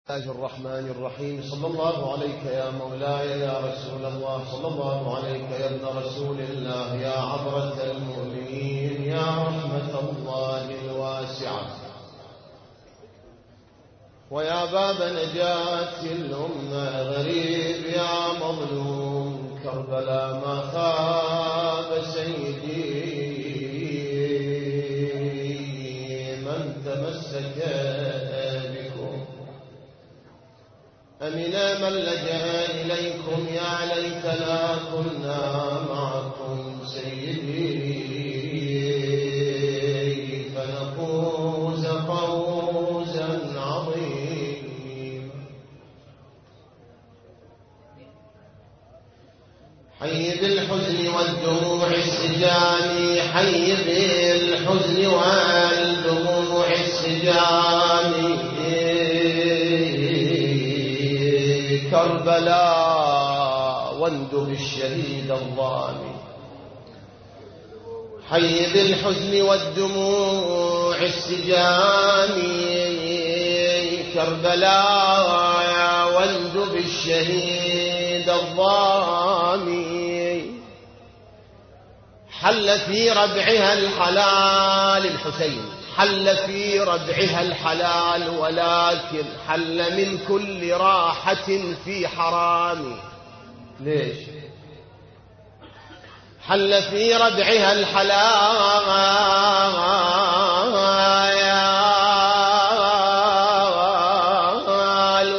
الله الرحمن الرحيم. صلى الله عليك يا مولاي يا رسول الله، صلى الله عليك يا ابن رسول الله، يا عبرة المؤمنين، يا رحمة الله الواسعة، ويا باب نجاة الأمة، غريب يا مظلوم كربلاء ما خاب سيدي من تمسك أمنا من لجأ إليكم، يا ليتنا كنا معكم سيدي فنفوز فوزا عظيما. حي بالحزن والدموع السجاني، حي بالحزن والدموع السجاني، كربلاء واندب الشهيد الظالم. حي بالحزن والدموع السجاني، كربلاء واندب الشهيد الظالم. حل في ربعها الحلال، الحسين حل في ربعها الحلال، ولكن حل من كل راحة في حرام. ليش؟ حل في ربعها الحلال،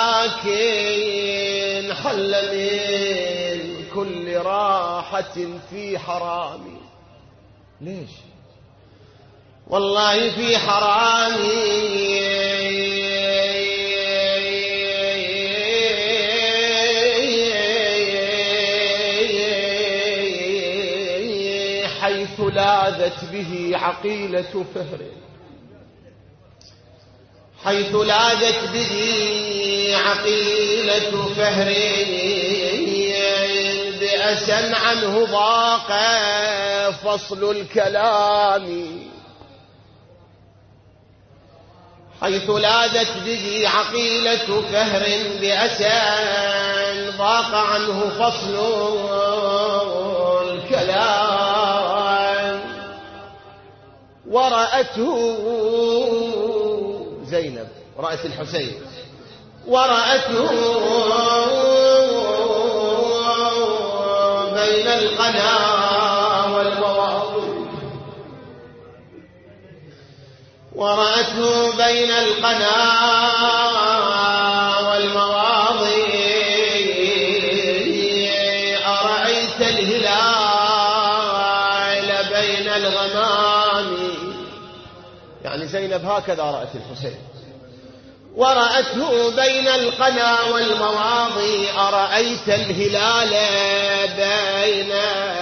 ولكن حل من كل راحة في حرام. ليش؟ والله في حرامي حيث لاذت به عقيلة فهر، حيث لاذت به عقيلة فهر، بأسا عنه ضاق فصل الكلام. حيث لاذت به عقيلة فهر، بأسا ضاق عنه فصل الكلام. ورأته زينب، رأت الحسين، ورأته بين القنا والمواضع، ورأته بين القنا والمواضع. أرأيت الهلال بين الغمام، يعني زينب هكذا رأت الحسين. ورأته بين القنا والمواضي، أرأيت الهلال بين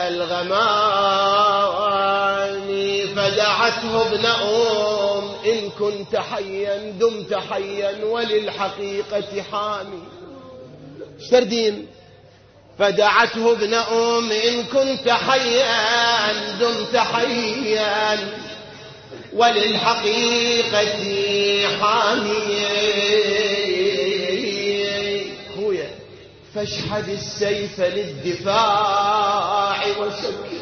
الغمام. فدعته ابن إن كنت حيا دمت حيا وللحقيقة حامي. شردين فدعته ابن إن كنت حيا دمت حيا وللحقيقة حامي. خويا فاشحذ السيف للدفاع وسكت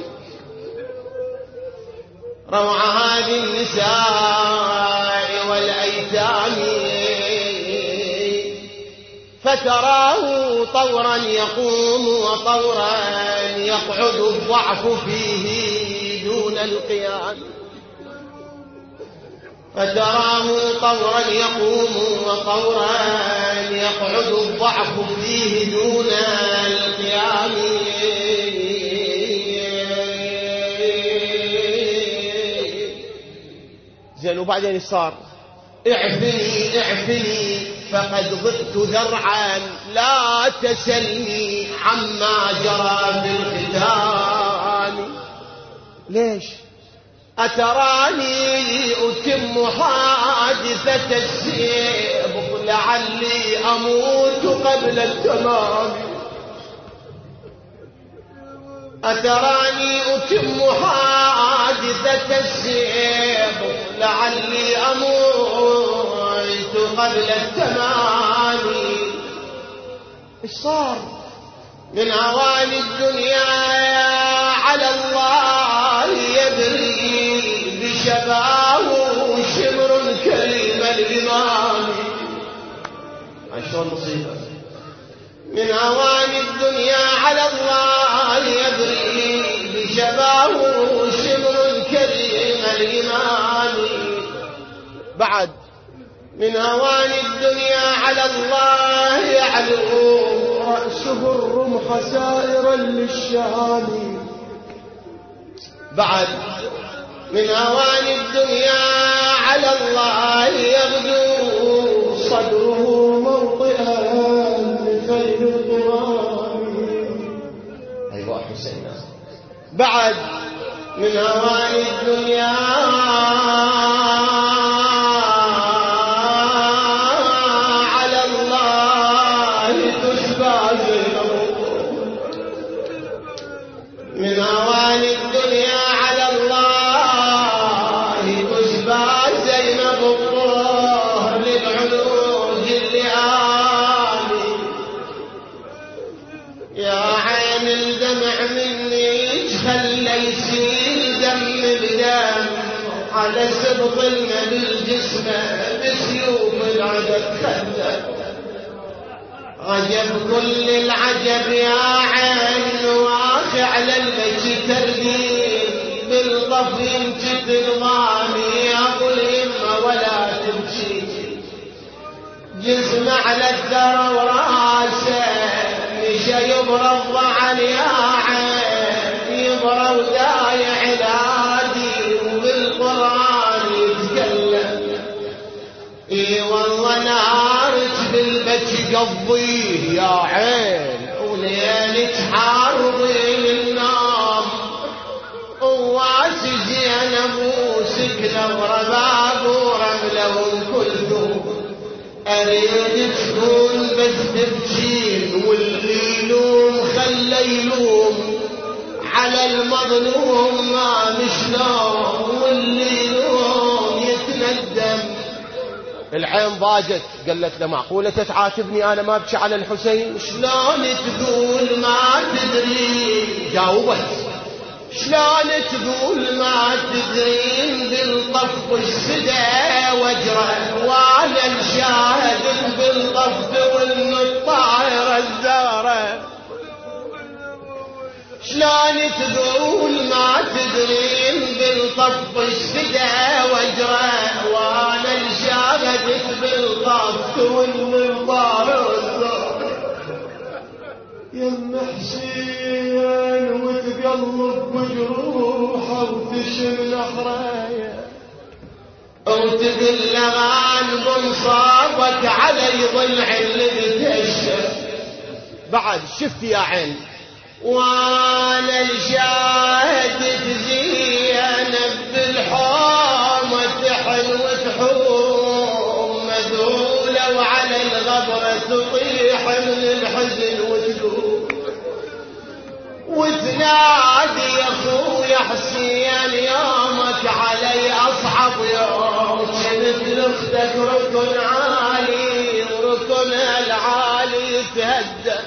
روع هذه النساء والأيتام. فتراه طورا يقوم وطورا يقعد الضعف فيه دون القيام. فتراه طورا يقوم وطورا يقعد الضعف فيه دون القيام. زين وبعدين صار اعفني اعفني فقد ضئت ذرعا، لا تسلني عما جرى في الختان. ليش؟ أتراني أتم حادثة السيف، لعلي أموت قبل التمام. أتراني أتم حادثة السيف، لعلي أموت قبل التمام. إيش صار؟ من هوان الدنيا على الله يبري بشباه شمر كريم الإمام. شلون مصيبة؟ من هوان الدنيا على الله يبري بشباه شمر كريم الإمام. بعد من هوان الدنيا على الله يعلو رأسه الرمح سائرا للشام. بعد من هوان الدنيا على الله يغدو صدره موطئا لخير القرآن. أيوة حسين. بعد من هوان الدنيا من هوان الدنيا على الله تشبع زينب الطهر للعلوج اللئام. يا عين الدمع مني خلى يسيل دم بدم على سبط النبي الجسم بسيوف العدد خلى. عجب كل العجب يا عين واخي على البكي تردين بالطف يمجد الضامي ابو الهمه ولا تمشي. جسم على الثرى وراسه مشى يبرى الضعن يا عين يبرى ودايع الهادي وبالقران يتكلم. اي والله نارك بالبكي قضيه يا عين وليلك حارضين النام. وواسجي انا بوسك لغرباب ورمله وكلثوم. اريد تكون بس تبكين واللي يلوم خلى يلوم على المظلوم ما مشلوم واللي يلوم يتندم. العين ضاجت قالت له معقولة تتعاتبني أنا ما أبكي على الحسين؟ شلون تقول ما تدري؟ جاوبت شلون تقول ما تدرين بالطف السدى وجره وانا الشاهد بالطف والنطائر الزهره. شلون تقول ما تدرين بالطف السدى وجره وانا الشاهد بالطف والنطائر الزهره. يم حسين وتقلب بجروحه وتشم نحرايه وتقل عن بنصابك علي ضلع اللي بتهشم. بعد شفت يا عين وانا الشاهد تزينب بالحوم تحن وتحوم مذهوله وعلى الغبره تطيح من الحزن وتقول وتنادي يا اخويا حسين يومك علي اصعب يوم. كنت لاختك ركن عالي وركنها العالي يتهدم.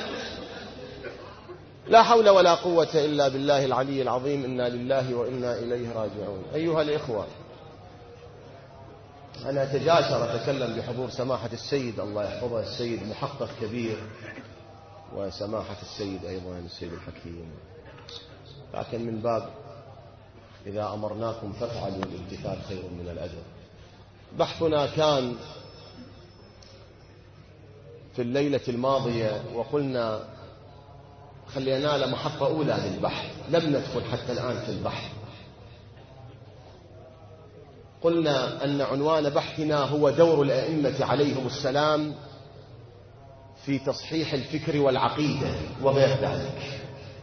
لا حول ولا قوة إلا بالله العلي العظيم. إنا لله وإنا إليه راجعون. أيها الإخوة، أنا أتجاسر أتكلم بحضور سماحة السيد الله يحفظه، السيد محقق كبير، وسماحة السيد أيضا السيد الحكيم، لكن من باب إذا أمرناكم فافعلوا الامتثال خير من الأجر. بحثنا كان في الليلة الماضية وقلنا خلينا لمحطة أولى للبحث، لم ندخل حتى الآن في البحث. قلنا أن عنوان بحثنا هو دور الأئمة عليهم السلام في تصحيح الفكر والعقيدة وغير ذلك،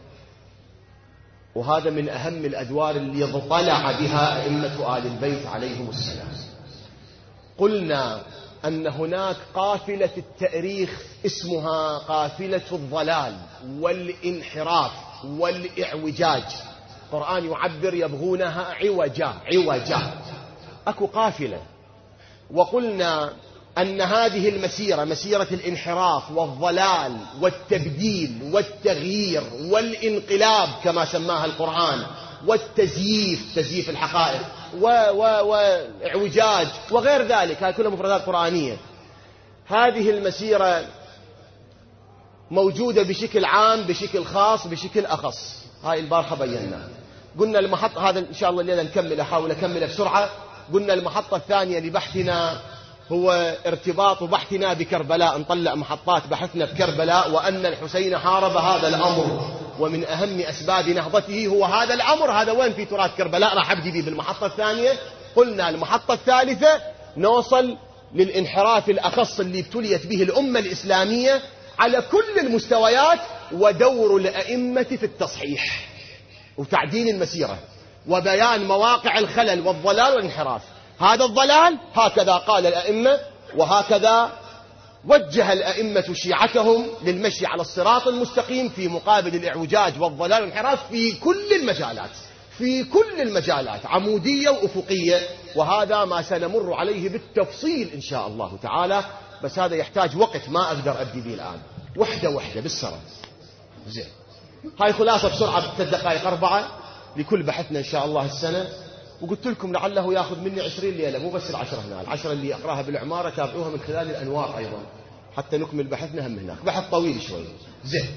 وهذا من أهم الأدوار اللي اضطلع بها أئمة آل البيت عليهم السلام. قلنا أن هناك قافلة التأريخ اسمها قافلة الضلال والانحراف والإعوجاج. القرآن يعبر يبغونها عوجا عوجا، أكو قافلة. وقلنا أن هذه المسيرة مسيرة الانحراف والضلال والتبديل والتغيير والانقلاب كما سماها القرآن، والتزييف، تزييف الحقائق واعوجاج وغير ذلك، هذه كلها مفردات قرآنية. هذه المسيرة موجودة بشكل عام، بشكل خاص، بشكل أخص. هاي البارحة بينا، قلنا المحطة هذا إن شاء الله الليلة نكمل، أحاول أكمله بسرعة. قلنا المحطة الثانية لبحثنا هو ارتباط بحثنا بكربلاء، نطلع محطات بحثنا بكربلاء، وأن الحسين حارب هذا الأمر، ومن أهم أسباب نهضته هو هذا الأمر. هذا وين في تراث كربلاء، راح أبدي به بالمحطة الثانية. قلنا المحطة الثالثة نوصل للانحراف الأخص اللي ابتليت به الأمة الإسلامية على كل المستويات، ودور الأئمة في التصحيح وتعديل المسيرة وبيان مواقع الخلل والضلال والانحراف. هذا الضلال هكذا قال الأئمة، وهكذا وجه الأئمة شيعتهم للمشي على الصراط المستقيم في مقابل الإعوجاج والضلال والانحراف في كل المجالات، في كل المجالات، عمودية وأفقية. وهذا ما سنمر عليه بالتفصيل إن شاء الله تعالى، بس هذا يحتاج وقت ما أقدر أبدي به الآن، وحدة وحدة بالسرعة. زين، هاي خلاصة بسرعة ب3 دقائق 4 لكل بحثنا إن شاء الله السنة. وقلت لكم لعله ياخذ مني 20 ليلة، مو بس ال10 هنا، ال10 اللي أقراها بالعمارة تابعوها من خلال الأنوار أيضا حتى نكمل بحثنا هم هناك، بحث طويل شوي. زين،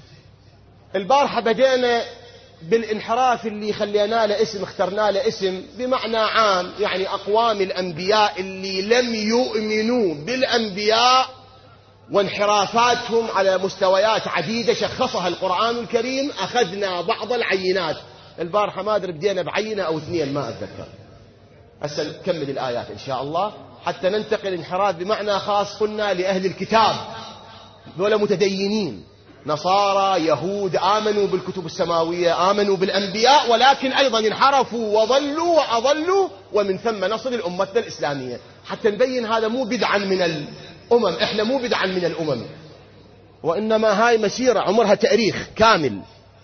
البارحة بدينا بالانحراف اللي خلينا له اسم، اخترنا له اسم بمعنى عام، يعني أقوام الأنبياء اللي لم يؤمنوا بالأنبياء وانحرافاتهم على مستويات عديدة شخصها القرآن الكريم. أخذنا بعض العينات البارحة، ما أدري بدينا بعينة أو 2 ما أتذكر. هسه نكمل الآيات إن شاء الله حتى ننتقل انحراف بمعنى خاص. قلنا لأهل الكتاب، ذولا متدينين، نصارى، يهود، آمنوا بالكتب السماوية، آمنوا بالأنبياء، ولكن أيضا انحرفوا وضلوا وأضلوا، ومن ثم نصل الأمة الإسلامية. حتى نبين هذا مو بدعا من الأمم، إحنا مو بدعا من الأمم، وإنما هاي مسيرة عمرها تاريخ كامل.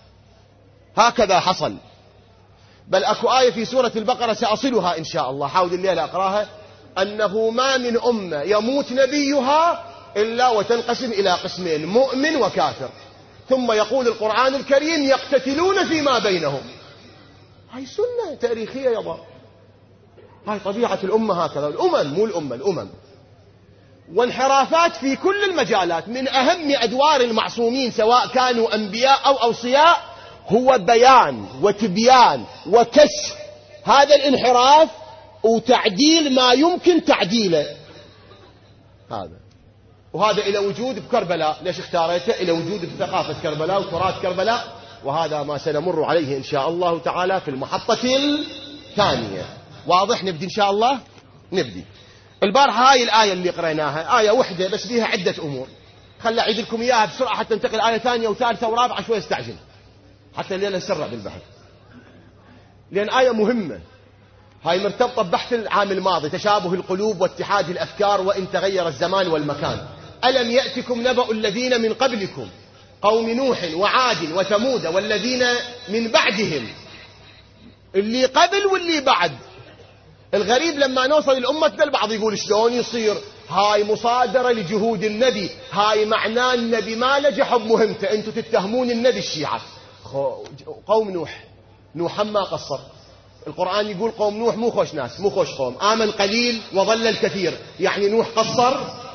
هكذا حصل. بل أكو آية في سورة البقرة سأصلها إن شاء الله، حاول الليلة أقراها، أنه ما من أمة يموت نبيها إلا وتنقسم إلى قسمين، مؤمن وكافر. ثم يقول القرآن الكريم يقتتلون فيما بينهم. هاي سنة تاريخية يابا، هاي طبيعة الأمة هكذا، الأمم مو الأمة، الأمم. وانحرافات في كل المجالات. من أهم أدوار المعصومين سواء كانوا أنبياء أو أوصياء هو بيان وتبيان وكشف هذا الانحراف وتعديل ما يمكن تعديله. هذا وهذا إلى وجود بكربلاء. ليش اختاريته؟ إلى وجود بثقافة كربلاء وتراث كربلاء، وهذا ما سنمر عليه إن شاء الله تعالى في المحطة الثانية. واضح؟ نبدي إن شاء الله. نبدي البارحة هاي الآية اللي قريناها آية وحدة بس فيها عدة أمور. خلي أعيد لكم إياها بسرعة حتى ننتقل آية ثانية وثالثة ورابعة، شوي استعجل حتى الليلة نسرع بالبحث، لأن آية مهمة. هاي مرتبطة ببحث العام الماضي، تشابه القلوب واتحاد الأفكار وإن تغير الزمان والمكان. ألم يأتكم نبأ الذين من قبلكم قوم نوح وعاد وثمود والذين من بعدهم، اللي قبل واللي بعد. الغريب لما نوصل الأمة البعض يقول شلون يصير، هاي مصادرة لجهود النبي، هاي معناه النبي ما نجح بمهمته، أنتم تتهمون النبي الشيعة. قوم نوح ما قصر. القرآن يقول قوم نوح مو خوش ناس، مو خوش قوم، آمن قليل وظل الكثير، يعني نوح قصر؟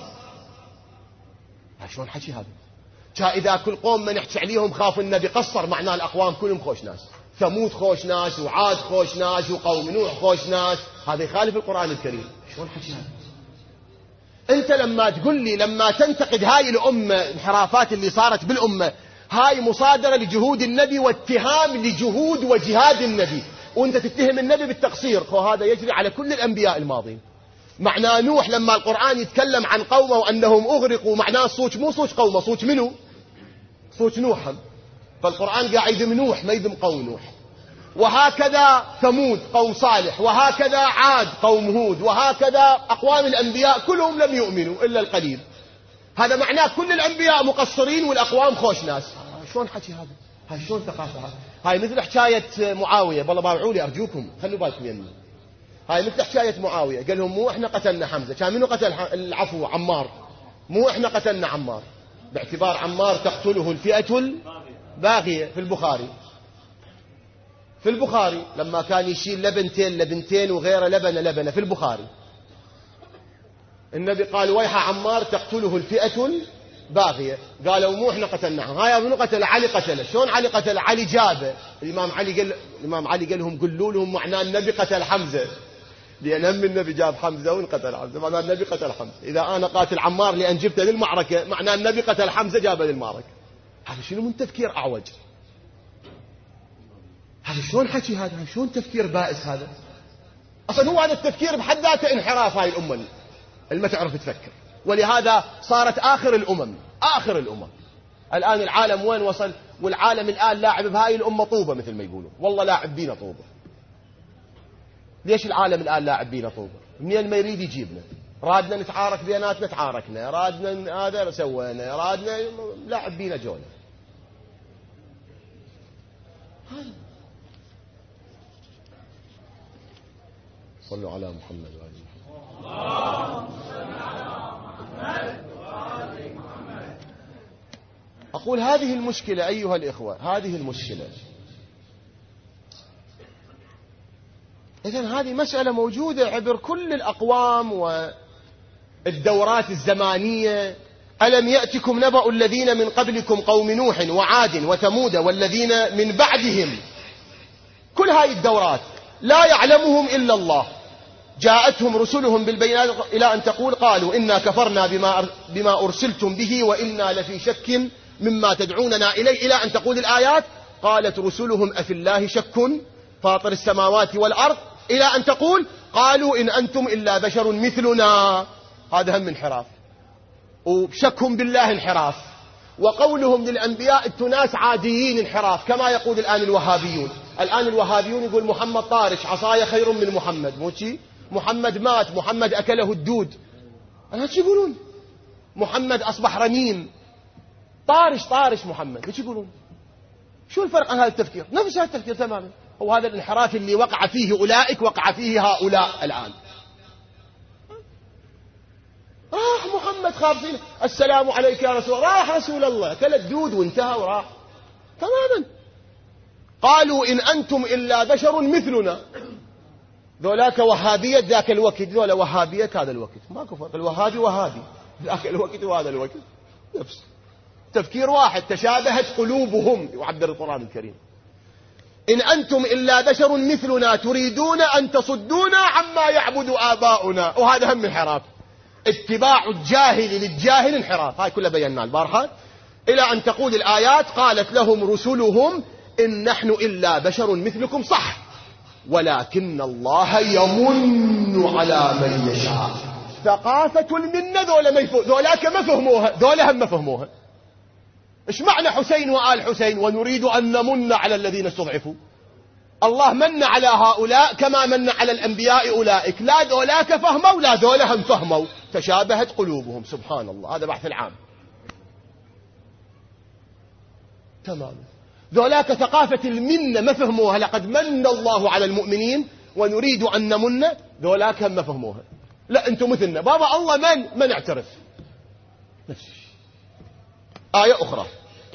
شلون حكي هذا؟ إذا كل قوم ما نحكي عليهم خاف النبي قصر، معناه الأقوام كلهم خوش ناس، ثمود خوش ناس وعاد خوش ناس وقوم نوح خوش ناس، هذا يخالف القرآن الكريم. شلون حكي هذا؟ أنت لما تقول لي، لما تنتقد هاي الأمة، انحرافات اللي صارت بالأمة، هاي مصادرة لجهود النبي واتهام لجهود وجهاد النبي، وانت تتهم النبي بالتقصير، هذا يجري على كل الأنبياء الماضين. معناه نوح لما القرآن يتكلم عن قومه وأنهم أغرقوا، معناه صوت مو صوت قومه، صوت منه؟ صوت نوح. فالقرآن قاعد يذم نوح ما يذم قوم نوح. وهكذا ثمود قوم صالح، وهكذا عاد قوم هود، وهكذا أقوام الأنبياء كلهم لم يؤمنوا إلا القليل. هذا معناه كل الأنبياء مقصرين والأقوام خوش ناس. شلون حكي هذا؟ هاي شلون ثقافة؟ هاي مثل حكاية معاوية. والله باوعوا لي أرجوكم، خلوا بالكم يمي. هاي مثل حكاية معاوية، قال لهم مو احنا قتلنا حمزة، كان منو قتل العفو عمار، مو احنا قتلنا عمار، باعتبار عمار تقتله الفئة الباغية. في البخاري لما كان يشيل لبنتين وغيره لبنة في البخاري، النبي قال ويح عمار تقتله الفئة الباغية، قالوا مو احنا قتلناه. هاي منو قتل؟ علي قتله. شلون علي قتل؟ علي جابه. الإمام علي قال لهم قولوا لهم معناه النبي قتل حمزة، لأن هم النبي جاب حمزة وانقتل حمزة، معناه النبي قتل حمزة. إذا أنا قاتل عمار لأن جبته للمعركة، معناه النبي قتل حمزة جابه للمعركة. هذا شنو من تفكير أعوج؟ هذا شلون حكي؟ هذا شلون تفكير بائس؟ هذا أصلا هو هذا التفكير بحد ذاته انحراف. هاي الأمة اللي ما تعرف تفكر، ولهذا صارت آخر الأمم. الآن العالم وين وصل؟ والعالم الآن لاعب بهاي الأمة طوبة مثل ما يقولوا، والله لاعب بينا طوبة. ليش العالم الآن لاعب بينا طوبة؟ منين ما يريد يجيبنا، رادنا نتعارك بيناتنا تعاركنا، رادنا هذا سوينا، رادنا لاعب بينا جولة. صلوا على محمد وآله محمد. أقول هذه المشكلة أيها الإخوة، هذه المشكلة. إذن هذه مسألة موجودة عبر كل الأقوام والدورات الزمانية. ألم يأتكم نبأ الذين من قبلكم قوم نوح وعاد وثمود والذين من بعدهم. كل هذه الدورات لا يعلمهم إلا الله، جاءتهم رسلهم بالبينات إلى أن تقول قالوا إنا كفرنا بما أرسلتم به وإنا لفي شك مما تدعوننا إليه، إلى أن تقول الآيات قالت رسلهم أفي الله شك فاطر السماوات والأرض، إلى أن تقول قالوا إن أنتم إلا بشر مثلنا. هذا هم انحراف، وشكهم بالله انحراف، وقولهم للأنبياء التناس عاديين انحراف، كما يقول الآن الوهابيون. الآن الوهابيون يقول محمد طارش عصايا خير من محمد، مو شي؟ محمد مات، محمد أكله الدود. أنا شو يقولون؟ محمد أصبح رميم، طارش محمد. ايش يقولون؟ شو الفرق عن هذا التفكير؟ نفس هذا التفكير تماما. هو هذا الانحراف اللي وقع فيه أولئك وقع فيه هؤلاء الآن. راح محمد خابزين السلام عليك يا رسول الله، راح رسول الله كل الدود وانتهى وراح تماما. قالوا إن أنتم إلا بشر مثلنا. ذولاك وهابية ذاك الوقت، ذولا وهابية هذا الوقت، ماكو فرق. الوهابي وهابي ذاك الوقت وهذا الوقت نفس تفكير واحد، تشابهت قلوبهم، يعبر القرآن الكريم. إن أنتم إلا بشر مثلنا تريدون أن تصدونا عما يعبد آباؤنا. وهذا هم انحراف، اتباع الجاهل للجاهل انحراف. هاي كلها بينا البارحة. إلى أن تقول الآيات قالت لهم رسلهم إن نحن إلا بشر مثلكم، صح، ولكن الله يمن على من يشاء. ثقافة المنة ذولاك ما فهموها، ذولا هم ما فهموها. إيش معنى حسين وآل حسين؟ ونريد أن نمن على الذين استضعفوا. الله من على هؤلاء كما من على الأنبياء أولئك. لا ذولاك فهموا ولا ذولا هم فهموا، تشابهت قلوبهم. سبحان الله، هذا بحث العام تمام. ذولاك ثقافة المنة ما فهموها، لقد من الله على المؤمنين ونريد أن نمن. ذولاك هم ما فهموها، لا أنتم مثلنا بابا الله من نعترف. نفس آية أخرى،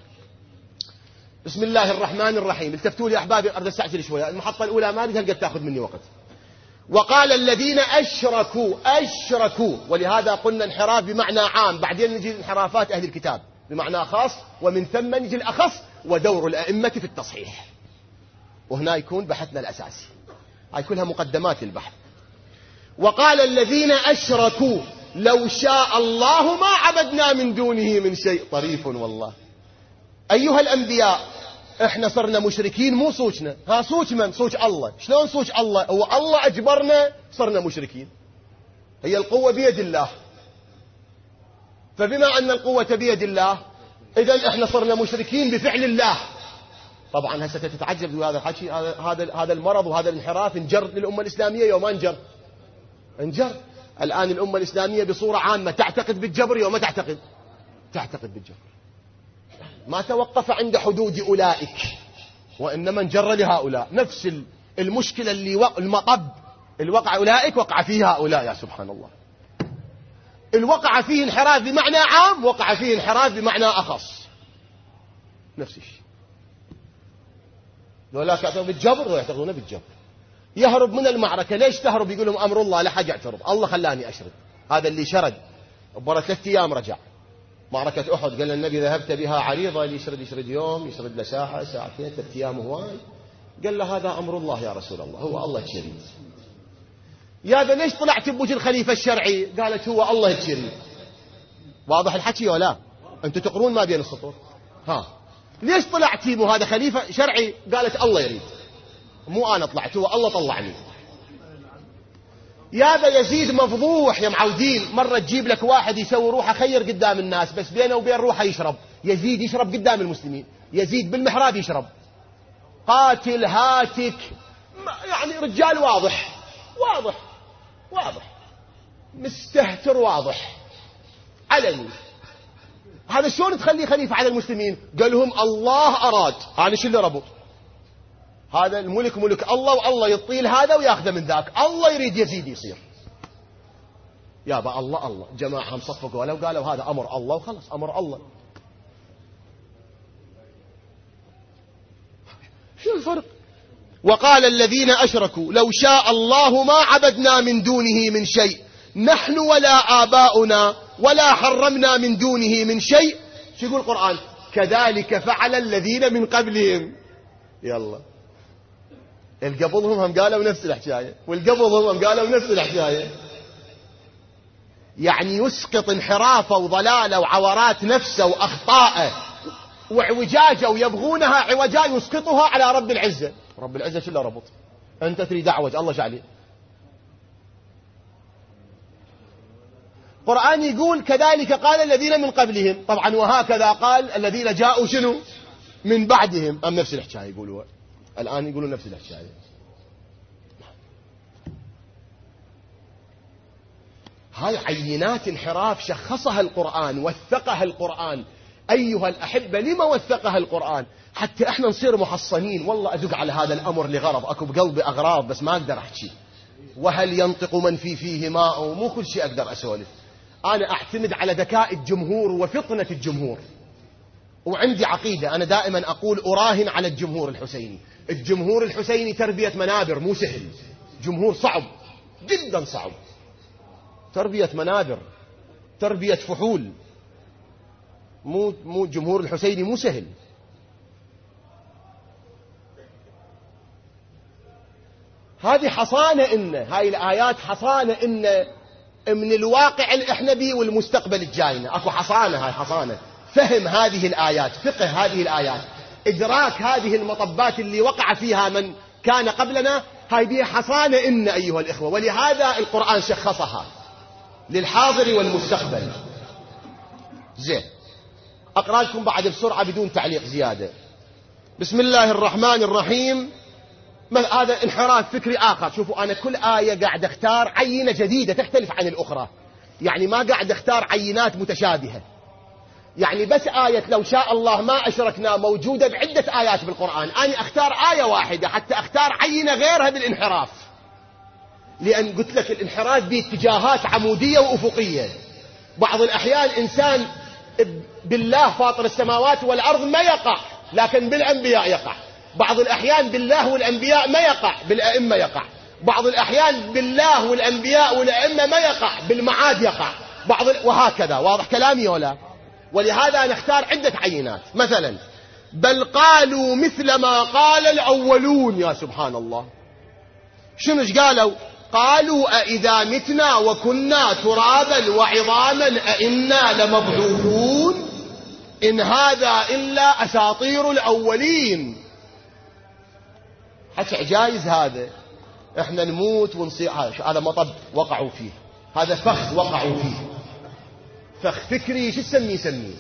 بسم الله الرحمن الرحيم. التفتوا لي أحبابي، أريد أستعجل شوية، المحطة الأولى ما أريد قد تأخذ مني وقت. وقال الذين أشركوا، ولهذا قلنا انحراف بمعنى عام، بعدين نجي انحرافات أهل الكتاب بمعنى خاص، ومن ثم نجي الأخص ودور الأئمة في التصحيح، وهنا يكون بحثنا الأساسي. هاي كلها مقدمات للبحث. وقال الذين أشركوا لو شاء الله ما عبدنا من دونه من شيء. طريف والله. أيها الأنبياء، احنا صرنا مشركين، مو صوتنا، ها صوت من؟ صوت الله. شلون صوت الله؟ هو الله أجبرنا صرنا مشركين. هي القوة بيد الله، فبما أن القوة بيد الله إذن احنا صرنا مشركين بفعل الله. طبعا هسه تتعجب بهذا الحكي، هذا المرض وهذا الانحراف انجر للأمة الإسلامية يوم انجر. الآن الأمة الإسلامية بصورة عامة تعتقد بالجبر يوم ما تعتقد بالجبر، ما توقف عند حدود أولئك، وإنما انجر لهؤلاء. نفس المشكلة اللي المطب الوقع أولئك وقع فيه هؤلاء، يا سبحان الله. الوقع فيه انحراف بمعنى عام، وقع فيه انحراف بمعنى أخص، نفس الشيء. لولا يعتقدون بالجبر ويعتقدون بالجبر. يهرب من المعركة، ليش تهرب؟ يقول لهم أمر الله لا حاجة اعترض، الله خلاني أشرد. هذا اللي شرد وبرا 3 أيام رجع. معركة أحد قال النبي ذهبت بها عريضة، اللي يشرد يوم، يشرد له ساعة ساعتين 3 أيام هواي. قال له هذا أمر الله يا رسول الله، هو الله تشريد. يا ذا ليش طلعت بوجه الخليفة الشرعي؟ قالت هو الله تشريد. واضح الحكي ولا؟ أنتم تقرون ما بين السطور. ليش طلعتي مو هذا خليفة شرعي؟ قالت الله يريد، مو أنا طلعت، هو الله طلعني. يا ذا يزيد مفضوح يا معودين. مرة تجيب لك واحد يسوي روحه خير قدام الناس، بس بينه وبين روحه يشرب. يزيد يشرب قدام المسلمين، يزيد بالمحراب يشرب، قاتل هاتك، يعني رجال واضح واضح واضح، مستهتر واضح علني. هذا شلون تخليه خليفة على المسلمين؟ قال لهم الله أراد، أنا شو اللي ربط؟ هذا الملك ملك الله، والله يطيل هذا وياخذه من ذاك، الله يريد يزيد يصير. يابا الله جماعة هم صفقوا ولو قالوا هذا أمر الله وخلص، أمر الله. شو الفرق؟ وقال الذين أشركوا لو شاء الله ما عبدنا من دونه من شيء، نحن ولا آباؤنا ولا حرمنا من دونه من شيء. شو يقول القرآن؟ كذلك فعل الذين من قبلهم. يلا القبلهم هم قالوا نفس الحكاية، والقبلهم هم قالوا نفس الحكاية. يعني يسقط انحرافه وضلاله وعورات نفسه وأخطاءه وعوجاجه ويبغونها عوجا يسقطها على رب العزة. رب العزة شو اللي ربط؟ أنت تريد أعوج، الله شعلي. القرآن يقول كذلك قال الذين من قبلهم، طبعا وهكذا قال الذين جاءوا شنو من بعدهم. أم نفس الحكاية يقولوا الآن، يقولوا نفس الحكاية. هاي عينات انحراف شخصها القرآن، وثقها القرآن. أيها الأحبة، لما وثقها القرآن؟ حتى احنا نصير محصنين. والله أدق على هذا الأمر لغرض، أكو بقلبي أغراض بس ما أقدر أحكي. وهل ينطق من فيه ماء؟ ومو كل شيء أقدر أسولف. أنا أعتمد على ذكاء الجمهور وفطنة الجمهور، وعندي عقيدة أنا دائما أقول أراهن على الجمهور الحسيني. الجمهور الحسيني تربية منابر، مو سهل. جمهور صعب جدا، صعب. تربية منابر، تربية فحول. مو الجمهور الحسيني مو سهل. هذه حصانة هاي الآيات حصانة من الواقع اللي احنا بيه والمستقبل الجاينا. اكو حصانة، هاي حصانة فهم هذه الآيات، فقه هذه الآيات، إدراك هذه المطبات اللي وقع فيها من كان قبلنا. هاي بيها حصانة أيها الإخوة. ولهذا القرآن شخصها للحاضر والمستقبل. زين، أقرأ لكم بعد بسرعة بدون تعليق زيادة. بسم الله الرحمن الرحيم. هذا انحراف فكري آخر. شوفوا، أنا كل آية قاعد اختار عينة جديدة تختلف عن الأخرى، يعني ما قاعد اختار عينات متشابهة. يعني بس آية لو شاء الله ما أشركنا موجودة بعدة آيات بالقرآن، أنا أختار آية واحدة حتى أختار عينة غيرها بالانحراف. لأن قلت لك الانحراف باتجاهات عمودية وأفقية. بعض الأحيان إنسان بالله فاطر السماوات والأرض ما يقع، لكن بالأنبياء يقع. بعض الأحيان بالله والأنبياء ما يقع، بالأئمة يقع. بعض الأحيان بالله والأنبياء والأئمة ما يقع، بالمعاد يقع. وهكذا. واضح كلامي ولا؟ ولهذا نختار عدة عينات. مثلا بل قالوا مثل ما قال الأولون. يا سبحان الله، شنو قالوا؟ قالوا أئذا متنا وكنا ترابا وعظاما أئنا لمبعوثون إن هذا إلا أساطير الأولين. حكي جايز هذا، احنا نموت ونصير. هذا مطب وقعوا فيه، هذا فخ وقعوا فيه، فخ فكري. شو سميه؟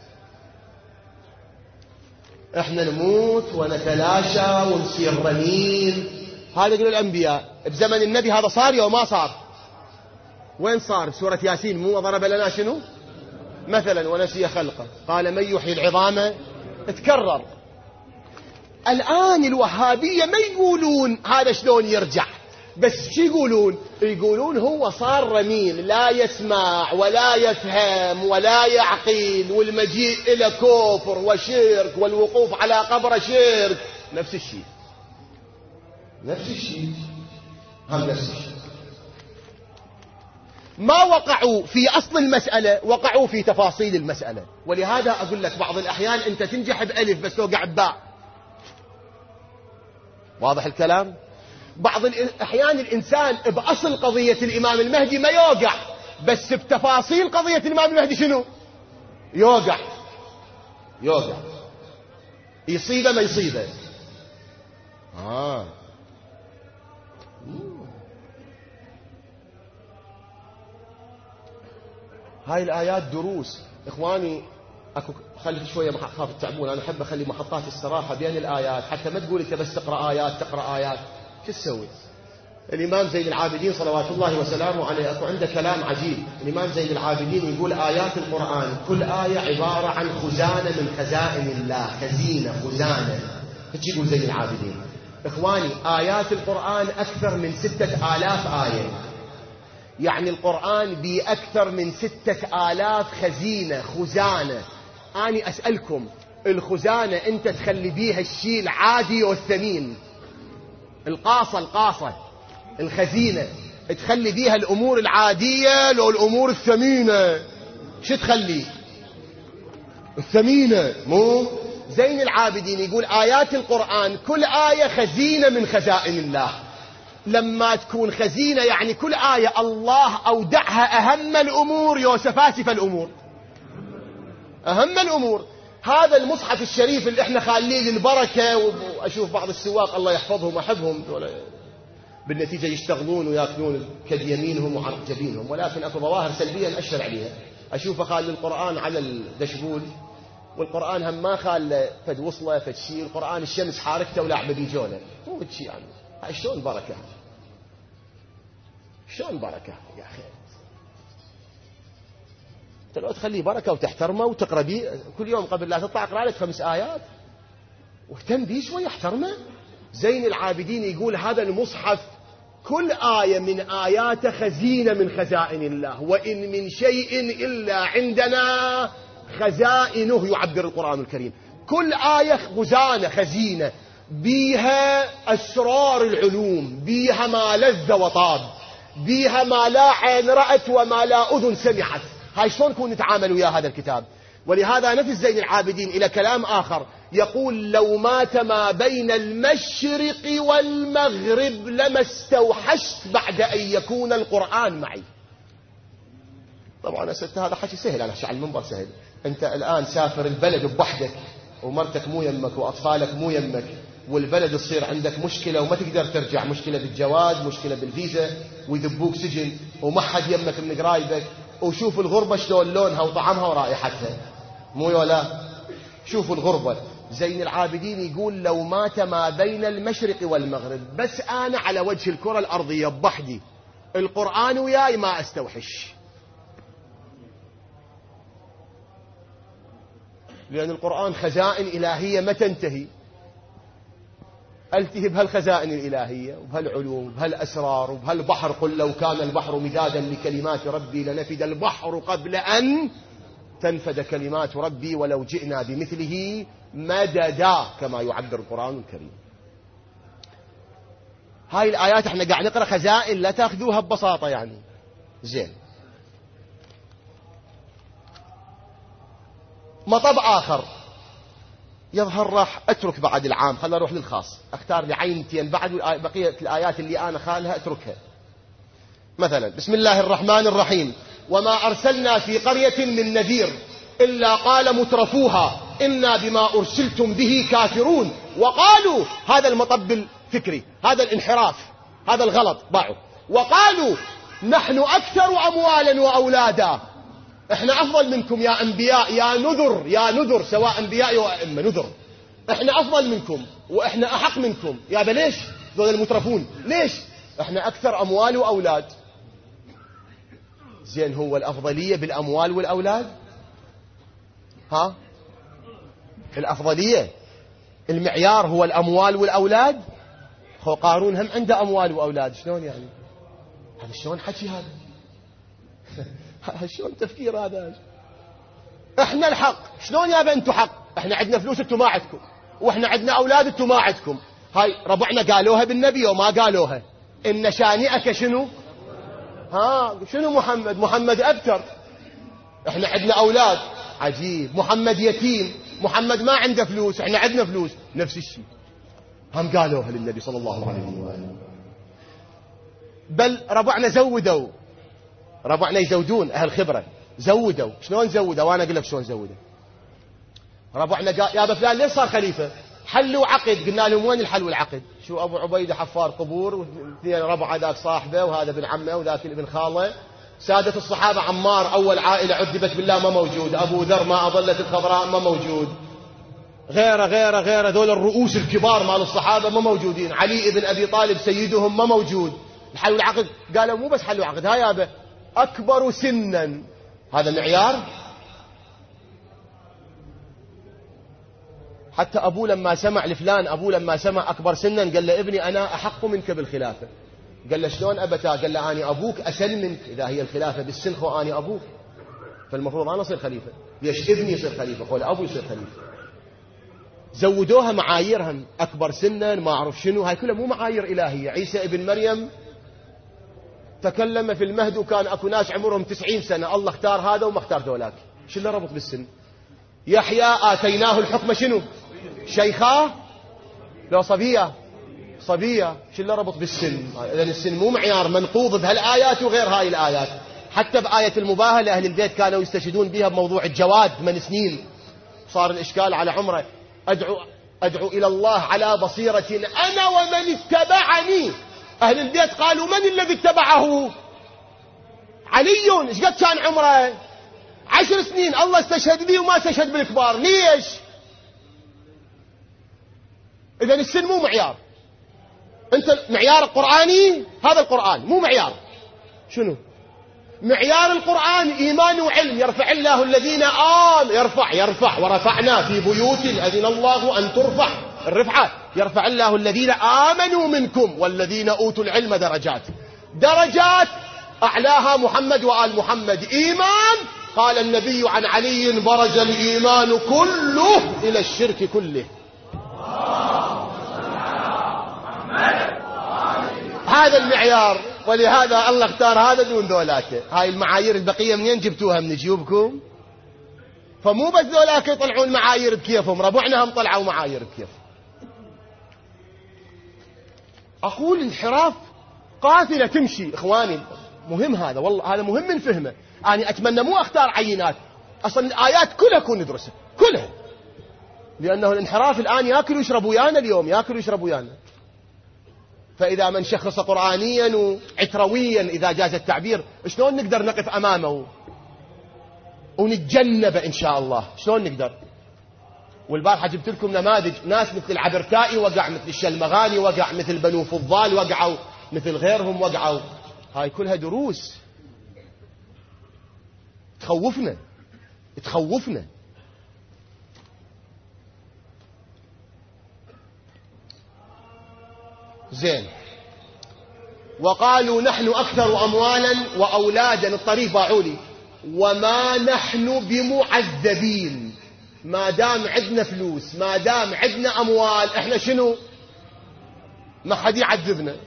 احنا نموت ونتلاشى ونصير رنين. هذا يقول الأنبياء بزمن النبي. هذا صار يوم ما صار؟ وين صار؟ سورة ياسين مو ضرب لنا شنو مثلا ونسي خلقه قال من يحيي العظام؟ تكرر. الآن الوهابية ما يقولون هذا شلون يرجع، بس شو يقولون؟ يقولون هو صار رميم، لا يسمع ولا يفهم ولا يعقل، والمجيء إلى كفر وشرك، والوقوف على قبر شرك. نفس الشيء، نفس الشيء، هم نفس الشيء. ما وقعوا في أصل المسألة، وقعوا في تفاصيل المسألة. ولهذا أقول لك بعض الأحيان أنت تنجح بألف بس توقع بباء. واضح الكلام؟ بعض الأحيان الإنسان بأصل قضية الإمام المهدي ما يوقع، بس بتفاصيل قضية الإمام المهدي شنو؟ يوقع، يوقع، يصيبه ما يصيبه. هاي الآيات دروس إخواني. أكو خلي شوية خاف التعبون، أنا أحب أخلي محطات استراحة بين الآيات، حتى ما تقول أنت بس تقرأ آيات تقرأ آيات. شو تسوي؟ الإمام زين العابدين صلوات الله وسلامه عليه أكو عنده كلام عجيب. الإمام زين العابدين يقول آيات القرآن كل آية عبارة عن خزانة من خزائن الله، خزينة، خزانة. ايش يقول زين العابدين؟ إخواني آيات القرآن أكثر من 6000 آية، يعني القرآن بأكثر من 6000 خزينة، خزانة. أنا أسألكم، الخزانة أنت تخلي بيها الشيء العادي والثمين، القاصة الخزينة تخلي بيها الأمور العادية لو الأمور الثمينة؟ شو تخلي؟ الثمينة. مو زين العابدين يقول آيات القرآن كل آية خزينة من خزائن الله. لما تكون خزينة يعني كل آية الله أودعها أهم الأمور يوسفاسف الأمور، أهم الأمور. هذا المصحف الشريف اللي احنا خاليه للبركة، وأشوف بعض السواق الله يحفظهم وأحبهم بالنتيجة يشتغلون ويأكلون كد يمينهم وعرق جبينهم، ولكن أكو ظواهر سلبية نأشر عليها. أشوف خال القرآن على الدشبول، والقرآن هم ما خال فد وصله فد شيء، القرآن الشمس حاركته ولعبه بيجونه، مو فد شيء يعني. هاي شلون بركة؟ شلون بركة يا أخي؟ أنت لو تخليه بركة وتحترمه وتقرأ بيه كل يوم قبل لا تطلع اقرأ لك 5 آيات واهتم بيه شوي، احترمه. زين العابدين يقول هذا المصحف كل آية من آيات خزينة من خزائن الله، وإن من شيء إلا عندنا خزائنه، يعبر القرآن الكريم. كل آية خزانة، خزينة بيها أسرار العلوم، بيها ما لذ وطاب، بيها ما لا عين رأت وما لا أذن سمعت. هاي شلون نكون نتعامل ويا هذا الكتاب؟ ولهذا نفس زين العابدين إلى كلام آخر يقول لو مات ما بين المشرق والمغرب لما استوحشت بعد أن يكون القرآن معي. طبعا أسألت هذا حكي سهل، أنا على المنبر سهل. أنت الآن سافر البلد بوحدك ومرتك مو يمك وأطفالك مو يمك، والبلد تصير عندك مشكلة وما تقدر ترجع، مشكلة بالجواز، مشكلة بالفيزا، ويذبوك سجن وما حد يمك من قرايبك. وشوف الغربة شلون لونها وطعمها ورائحتها، مو ولا؟ شوفوا الغربة. زين العابدين يقول لو مات ما بين المشرق والمغرب، بس أنا على وجه الكرة الأرضية بوحدي، القرآن وياي ما أستوحش، لأن القرآن خزائن إلهية ما تنتهي. ألتهي بهالخزائن الإلهية وبهالعلوم وبهالأسرار وبهالبحر. قل لو كان البحر مدادا لكلمات ربي لنفد البحر قبل أن تنفد كلمات ربي ولو جئنا بمثله مددا، كما يعبر القرآن الكريم. هاي الآيات احنا قاعد نقرأ خزائن، لا تأخذوها ببساطة يعني. زين، مطب آخر يظهر راح أترك بعد العام، خلنا أروح للخاص، أختار لي عينتين بعد بقية الآيات اللي أنا خالها أتركها. مثلا بسم الله الرحمن الرحيم: وما أرسلنا في قرية من نذير إلا قال مترفوها إنا بما أرسلتم به كافرون. وقالوا، هذا المطب الفكري، هذا الانحراف، هذا الغلط ضعوا. وقالوا نحن أكثر أموالا وأولادا، احنا أفضل منكم يا أنبياء يا نذر سواء أنبياء وأئمة نذر، احنا أفضل منكم وإحنا أحق منكم. يا ليش ذول المترفون؟ ليش؟ احنا أكثر أموال وأولاد. زين، هو الأفضلية بالأموال والأولاد؟ ها؟ الأفضلية المعيار هو الأموال والأولاد؟ هو قارون هم عنده أموال وأولاد، شلون يعني؟ هذا شلون حكي هذا؟ شلون تفكير هذا؟ احنا الحق، شلون يابا انتم حق؟ احنا عندنا فلوس انتم ما عندكم، واحنا عندنا اولاد انتم ما عندكم. هاي ربعنا قالوها بالنبي وما قالوها. ان شانئك شنو؟ شنو محمد ابتر. احنا عندنا اولاد، عجيب. محمد يتيم، محمد ما عنده فلوس، احنا عندنا فلوس. نفس الشيء هم قالوها للنبي صلى الله عليه وآله. بل ربعنا زودوا، ربعنا يزودون أهل خبرة، زودوا. شلون زودوا؟ وانا اقول لك شلون زودوا. ربعنا قال يا فلان ليش صار خليفة؟ حلوا عقد. قلنا لهم وين الحل والعقد؟ شو ابو عبيده حفار قبور، واثنين ربعه، ذاك صاحبه وهذا ابن عمه وذاك ابن خاله. سادة الصحابة عمار أول عائلة عذبت بالله ما موجود، أبو ذر ما أضلت الخضراء ما موجود، غيره ذول الرؤوس الكبار مال الصحابة ما موجودين، علي ابن أبي طالب سيدهم ما موجود. الحل والعقد قالوا مو بس حل وعقد، هاي يابا أكبر سنا، هذا معيار. حتى أبوه لما سمع لفلان، أبوه لما سمع أكبر سنا قال له ابني أنا أحق منك بالخلافة. قال له شلون أبتا؟ قال له أني أبوك أسن منك، إذا هي الخلافة بالسن خو أني أبوك، فالمفروض أنا أصير خليفة. ليش ابني يصير خليفة؟ قول أبو يصير خليفة. زودوها معاييرهم، أكبر سنا ما أعرف شنو، هاي كلها مو معايير إلهية. عيسى ابن مريم تكلم في المهد وكان أكو ناس عمرهم 90 سنة، الله اختار هذا وما اختار ذولاك. شو اللي ربط بالسن؟ يحيى آتيناه الحكم شنو؟ شيخاه لو صبية؟ شو اللي ربط بالسن؟ لأن السن مو معيار، منقوض بهالآيات وغير هاي الآيات. حتى بآية المباهلة أهل البيت كانوا يستشهدون بها بموضوع الجواد 8 سنين، صار الإشكال على عمره. أدعو إلى الله على بصيرة أنا ومن اتبعني. أهل البيت قالوا من الذي اتبعه؟ علي. ايش قد كان عمره؟ 10 سنين. الله استشهد به وما استشهد بالكبار. ليش؟ إذا السن مو معيار. أنت معيار القرآني هذا القرآن مو معيار. شنو معيار القرآن؟ إيمان وعلم. يرفع الله الذين يرفع ورفعنا في بيوت أذن الله أن ترفع. الرفعة يرفع الله الذين آمنوا منكم والذين أوتوا العلم درجات أعلاها محمد وآل محمد. إيمان قال النبي عن علي برز الإيمان كله إلى الشرك كله. هذا المعيار، ولهذا الله اختار هذا دون ذولاك. هاي المعايير البقية منين جبتوها؟ من جيوبكم. فمو بس ذولاك يطلعون معايير بكيفهم، ربعنا هم طلعوا معايير بكيفهم. أقول انحراف قاتلة تمشي إخواني، مهم هذا، والله هذا مهم من فهمه. أنا أتمنى مو أختار عينات، أصلا الآيات كلها كون ندرسها كلها، لأنه الانحراف الآن يأكل ويشرب ويانا، اليوم يأكل ويشرب ويانا. فإذا من شخص قرآنيا وعترويا إذا جاز التعبير، شلون نقدر نقف أمامه ونتجنب إن شاء الله؟ شلون نقدر؟ والبارحة جبت لكم نماذج، ناس مثل العبرتائي وقع، مثل الشلمغاني وقع، مثل بنو فضال وقعوا، مثل غيرهم وقعوا. هاي كلها دروس تخوفنا. زين. وقالوا نحن أكثر أموالا وأولادا، الطريق باعولي، وما نحن بمعذبين. ما دام عندنا فلوس، ما دام عندنا أموال، احنا شنو؟ ما حد يعذبنا.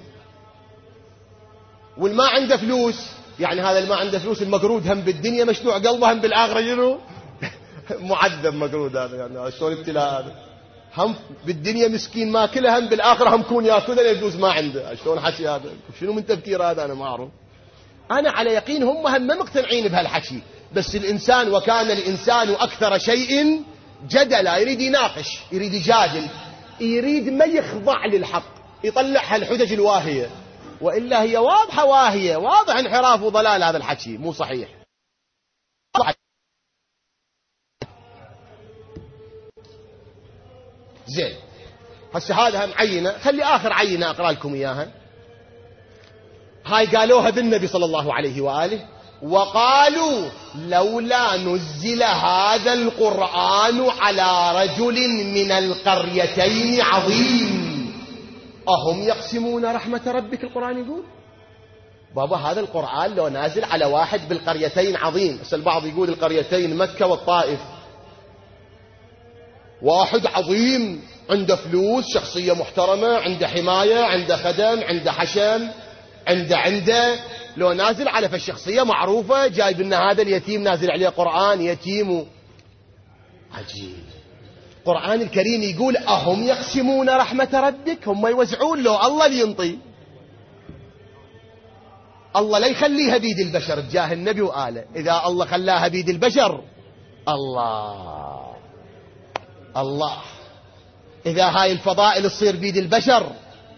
والما عنده فلوس، يعني هذا اللي ما عنده فلوس المقرود هم بالدنيا مشلوع قلبه، هم بالآخرة شنو؟ معذب مقرود هذا. يعني شلون ابتلاء هذا؟ هم بالدنيا مسكين ما كله، هم بالآخرة هم كون ياكل الفلوس ما عنده. شلون حكي هذا؟ شنو من تفكير هذا؟ أنا ما أعرف. أنا على يقين هم ما مقتنعين بهالحكي، بس الإنسان وكان الإنسان أكثر شيء جدلا، يريد يناقش، يريد يجادل، يريد ما يخضع للحق، يطلع هالحجج الواهية، وإلا هي واضحة واهية، واضح انحراف وضلال. هذا الحكي مو صحيح. زين. هسه هذا هم عينة، خلي آخر عينة أقرأ لكم إياها. هاي قالوها بالنبي صلى الله عليه وآله. وقالوا لولا نزل هذا القرآن على رجل من القريتين عظيم. أهم يقسمون رحمة ربك، القرآن يقول. بابا هذا القرآن لو نازل على واحد بالقريتين عظيم، بس البعض يقول القريتين مكة والطائف، واحد عظيم عنده فلوس، شخصية محترمة، عنده حماية، عنده خدم، عنده حشم، عنده لو نازل على فالشخصية معروفة، جايب لنا هذا اليتيم نازل عليه قرآن يتيم. عجيب. القرآن الكريم يقول أهم يقسمون رحمة ربك، هم يوزعون له، الله اللي ينطي. الله لا يخليها بيد البشر بجاه النبي وآله، إذا الله خلاها بيد البشر الله إذا هاي الفضائل تصير بيد البشر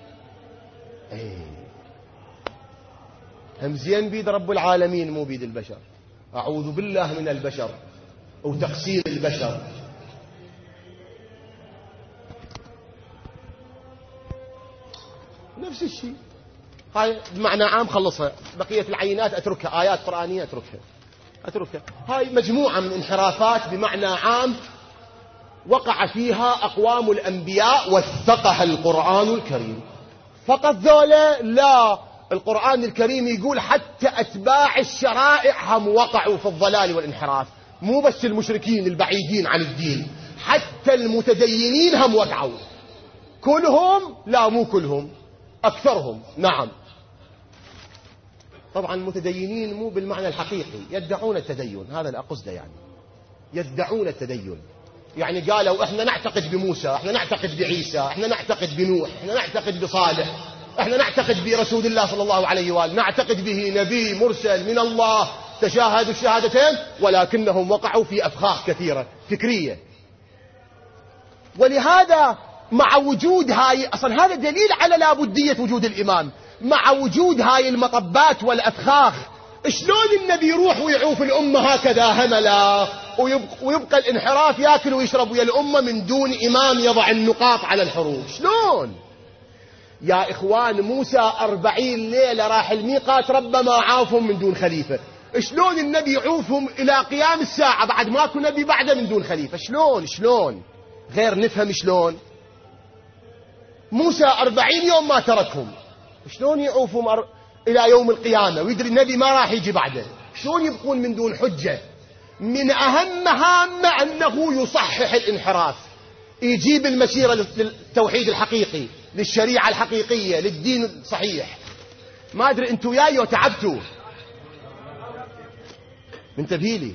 هم زين بيد رب العالمين مو بيد البشر. أعوذ بالله من البشر وتقسيم البشر. نفس الشيء هاي بمعنى عام خلصها، بقية العينات أتركها، آيات قرآنية أتركها. هاي مجموعة من انحرافات بمعنى عام وقع فيها أقوام الأنبياء وثقها القرآن الكريم. فقط ذولا لا، القرآن الكريم يقول حتى أتباع الشرائع هم وقعوا في الضلال والانحراف، مو بس المشركين البعيدين عن الدين، حتى المتدينين هم وقعوا. كلهم؟ لا مو كلهم، أكثرهم. نعم طبعا المتدينين مو بالمعنى الحقيقي، يدعون التدين، هذا الأقصد، يعني يدعون التدين، يعني قالوا احنا نعتقد بموسى، احنا نعتقد بعيسى، احنا نعتقد بنوح، احنا نعتقد بصالح، احنا نعتقد برسول الله صلى الله عليه وآله، نعتقد به نبي مرسل من الله، تشاهدوا الشهادتين، ولكنهم وقعوا في أفخاخ كثيرة فكرية. ولهذا مع وجود هاي، أصلا هذا دليل على لابدية وجود الإمام، مع وجود هاي المطبات والأفخاخ، شلون النبي يروح ويعوف الأمة هكذا هملا ويبقى الانحراف ياكل ويشرب ويا الأمة من دون إمام يضع النقاط على الحروف؟ شلون يا إخوان؟ موسى 40 ليلة راح الميقات، ربما عافهم من دون خليفة. شلون النبي يعوفهم إلى قيام الساعة بعد ماكو نبي بعده من دون خليفة؟ شلون غير نفهم شلون. موسى 40 يوم ما تركهم، شلون يعوفهم إلى يوم القيامة ويدري النبي ما راح يجي بعده؟ شلون يبقون من دون حجة؟ من أهم مهامه أنه يصحح الانحراف، يجيب المسيرة للتوحيد الحقيقي، للشريعة الحقيقية، للدين الصحيح. ما أدري أنتوا وياي وتعبتوا، انتبهي لي.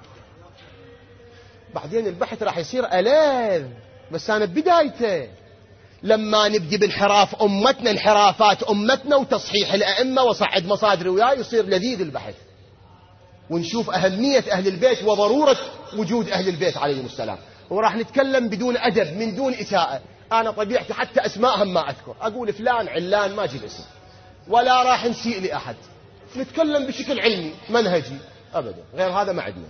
بعدين البحث راح يصير ألذ، بس أنا بدايته لما نبدي بانحراف أمتنا، انحرافات أمتنا وتصحيح الأئمة وصعد مصادر وياي، يصير لذيذ البحث، ونشوف أهمية أهل البيت وضرورة وجود أهل البيت عليهم السلام. وراح نتكلم بدون أدب، من دون إساءة. أنا طبيعتي حتى أسماءهم ما أذكر، أقول فلان علان ما أجيب اسم، ولا راح نسيء لأحد، نتكلم بشكل علمي منهجي أبدا، غير هذا ما عندنا.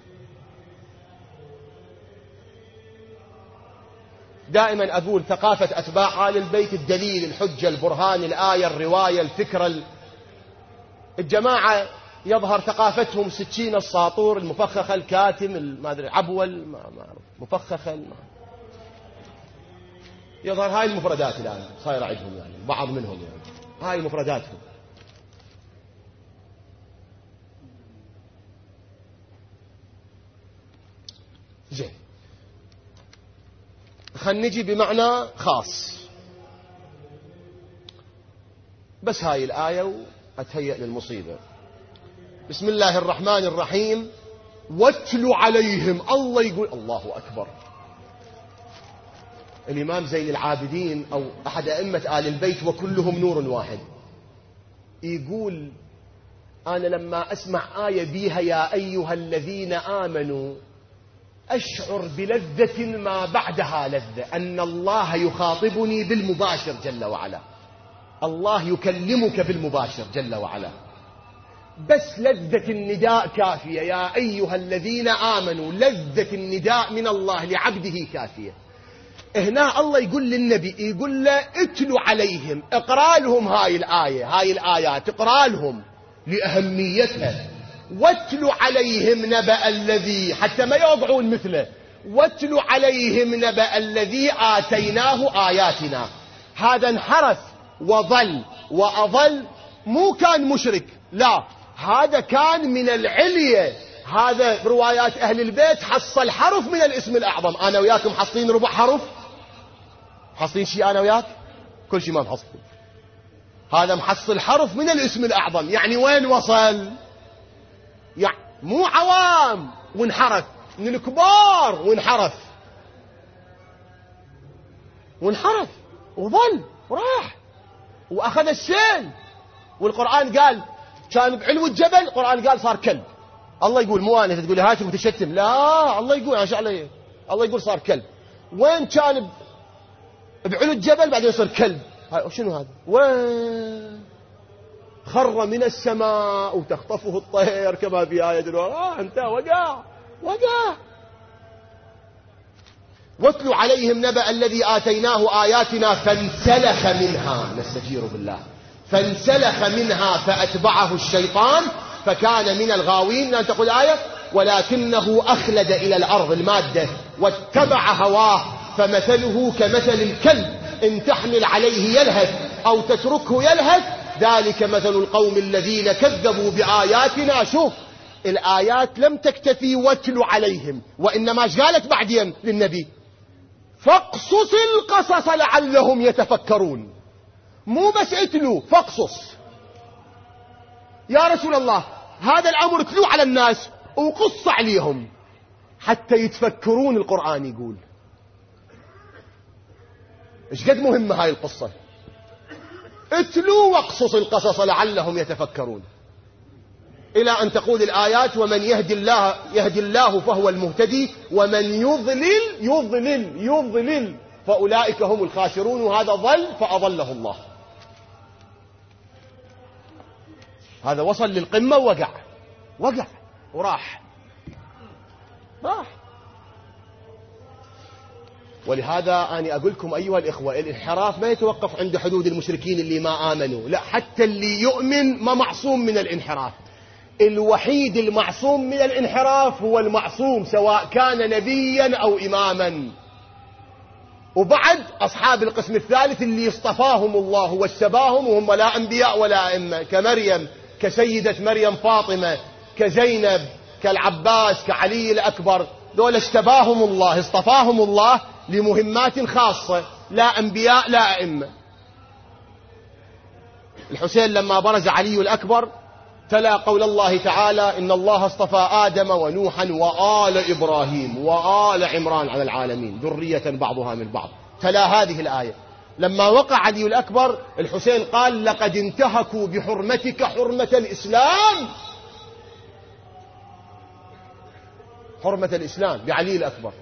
دائما أقول ثقافة أتباع آل البيت الدليل، الحجة، البرهان، الآية، الرواية، الفكرة. الجماعة يظهر ثقافتهم سكين الساطور، المفخخة، الكاتم، ما أدري عبول، ما مفخخة، يظهر هاي المفردات الآن صايرة عندهم، يعني بعض منهم، يعني هاي مفرداتهم. زين، خلينا نجي بمعنى خاص، بس هاي الآية وأتهيأ للمصيبة. بسم الله الرحمن الرحيم. واتل عليهم، الله يقول، الله أكبر. الإمام زين العابدين أو أحد أئمة آل البيت وكلهم نور واحد يقول: أنا لما أسمع آية بيها يا أيها الذين آمنوا أشعر بلذة ما بعدها لذة، أن الله يخاطبني بالمباشر جل وعلا، الله يكلمك بالمباشر جل وعلا، بس لذة النداء كافية. يا أيها الذين آمنوا، لذة النداء من الله لعبده كافية. هنا الله يقول للنبي، يقول له اتلوا عليهم، اقرأ لهم هاي الآية، هاي الآيات اقرأ لهم لأهميتها. واتلوا عليهم نبأ الذي، حتى ما يوضعون مثله، واتلوا عليهم نبأ الذي آتيناه آياتنا هذا انحرف وضل وأضل، مو كان مشرك، لا، هذا كان من العلية. هذا بروايات أهل البيت حصل حرف من الاسم الأعظم. أنا وياكم حصلين ربع حرف؟ حصلين شيء أنا وياك؟ كل شيء ما محصلين. هذا محصل حرف من الاسم الأعظم. يعني وين وصل؟ يعني مو عوام وانحرف، من الكبار وانحرف وظل وراح وأخذ السيل. والقرآن قال كان بعلو الجبل، القرآن قال صار كلب. الله يقول، مو أنا تقول هاتف متشتم، لا، الله يقول عشان عليه، الله يقول صار كلب. وين كان بعلو الجبل بعدين يصير كلب؟ شنو هذا؟ وين خر من السماء وتخطفه الطير كما في آية انت وقع. واتلوا عليهم نبأ الذي آتيناه آياتنا فانسلخ منها، نستجير بالله، فانسلخ منها فأتبعه الشيطان فكان من الغاوين. لا تقول آية ولكنه أخلد إلى الأرض، المادة، واتبع هواه فمثله كمثل الكلب إن تحمل عليه يلهث أو تتركه يلهث، ذلك مثل القوم الذين كذبوا بآياتنا. شوف الآيات لم تكتفي واتلوا عليهم، وإنما قالت بعدين للنبي فاقصص القصص لعلهم يتفكرون. مو بس اتلوا، فاقصص. يا رسول الله هذا الأمر اتلوا على الناس وقص عليهم حتى يتفكرون. القرآن يقول ايش قد مهمة هاي القصة. اتلوا واقصص القصص لعلهم يتفكرون، إلى أن تقول الآيات ومن يهدي الله فهو المهتدي ومن يضلل فأولئك هم الخاسرون. وهذا ضل فأضله الله. هذا وصل للقمة ووقع وراح. ولهذا أنا أقول لكم أيها الإخوة، الانحراف ما يتوقف عند حدود المشركين اللي ما آمنوا، لا، حتى اللي يؤمن ما معصوم من الانحراف. الوحيد المعصوم من الانحراف هو المعصوم، سواء كان نبيا أو إماما. وبعد أصحاب القسم الثالث اللي اصطفاهم الله واجتباهم وهم لا أنبياء ولا أئمة، كمريم، كسيدة مريم فاطمة، كزينب، كالعباس، كعلي الأكبر. دول اجتباهم الله، اصطفاهم الله لمهمات خاصة، لا أنبياء لا أئمة. الحسين لما برز علي الأكبر تلا قول الله تعالى إن الله اصطفى آدم ونوحا وآل إبراهيم وآل عمران على العالمين ذرية بعضها من بعض. تلا هذه الآية. لما وقع علي الأكبر الحسين قال لقد انتهكوا بحرمتك حرمة الإسلام، حرمة الإسلام بعلي الأكبر.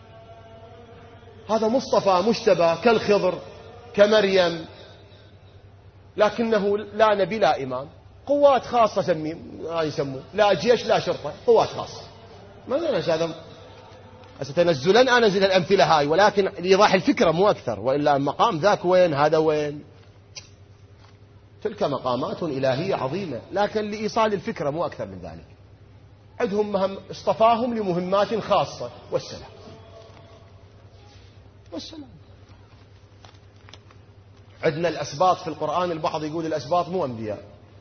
هذا مصطفى مجتبى كالخضر كمريم، لكنه لا نبي لا إمام، قوات خاصة يسموه، لا جيش لا شرطة، قوات خاصة. ما ننسى هذا. ستنزلا أنا أنزل الأمثلة هاي، ولكن لإيضاح الفكرة مو أكثر، وإلا مقام ذاك وين هذا وين. تلك مقامات إلهية عظيمة، لكن لإيصال الفكرة مو أكثر من ذلك. عندهم مهم، اصطفاهم لمهمات خاصة، والسلام. عندنا الأسباط في القرآن، البعض يقول الأسباط مو أنبياء،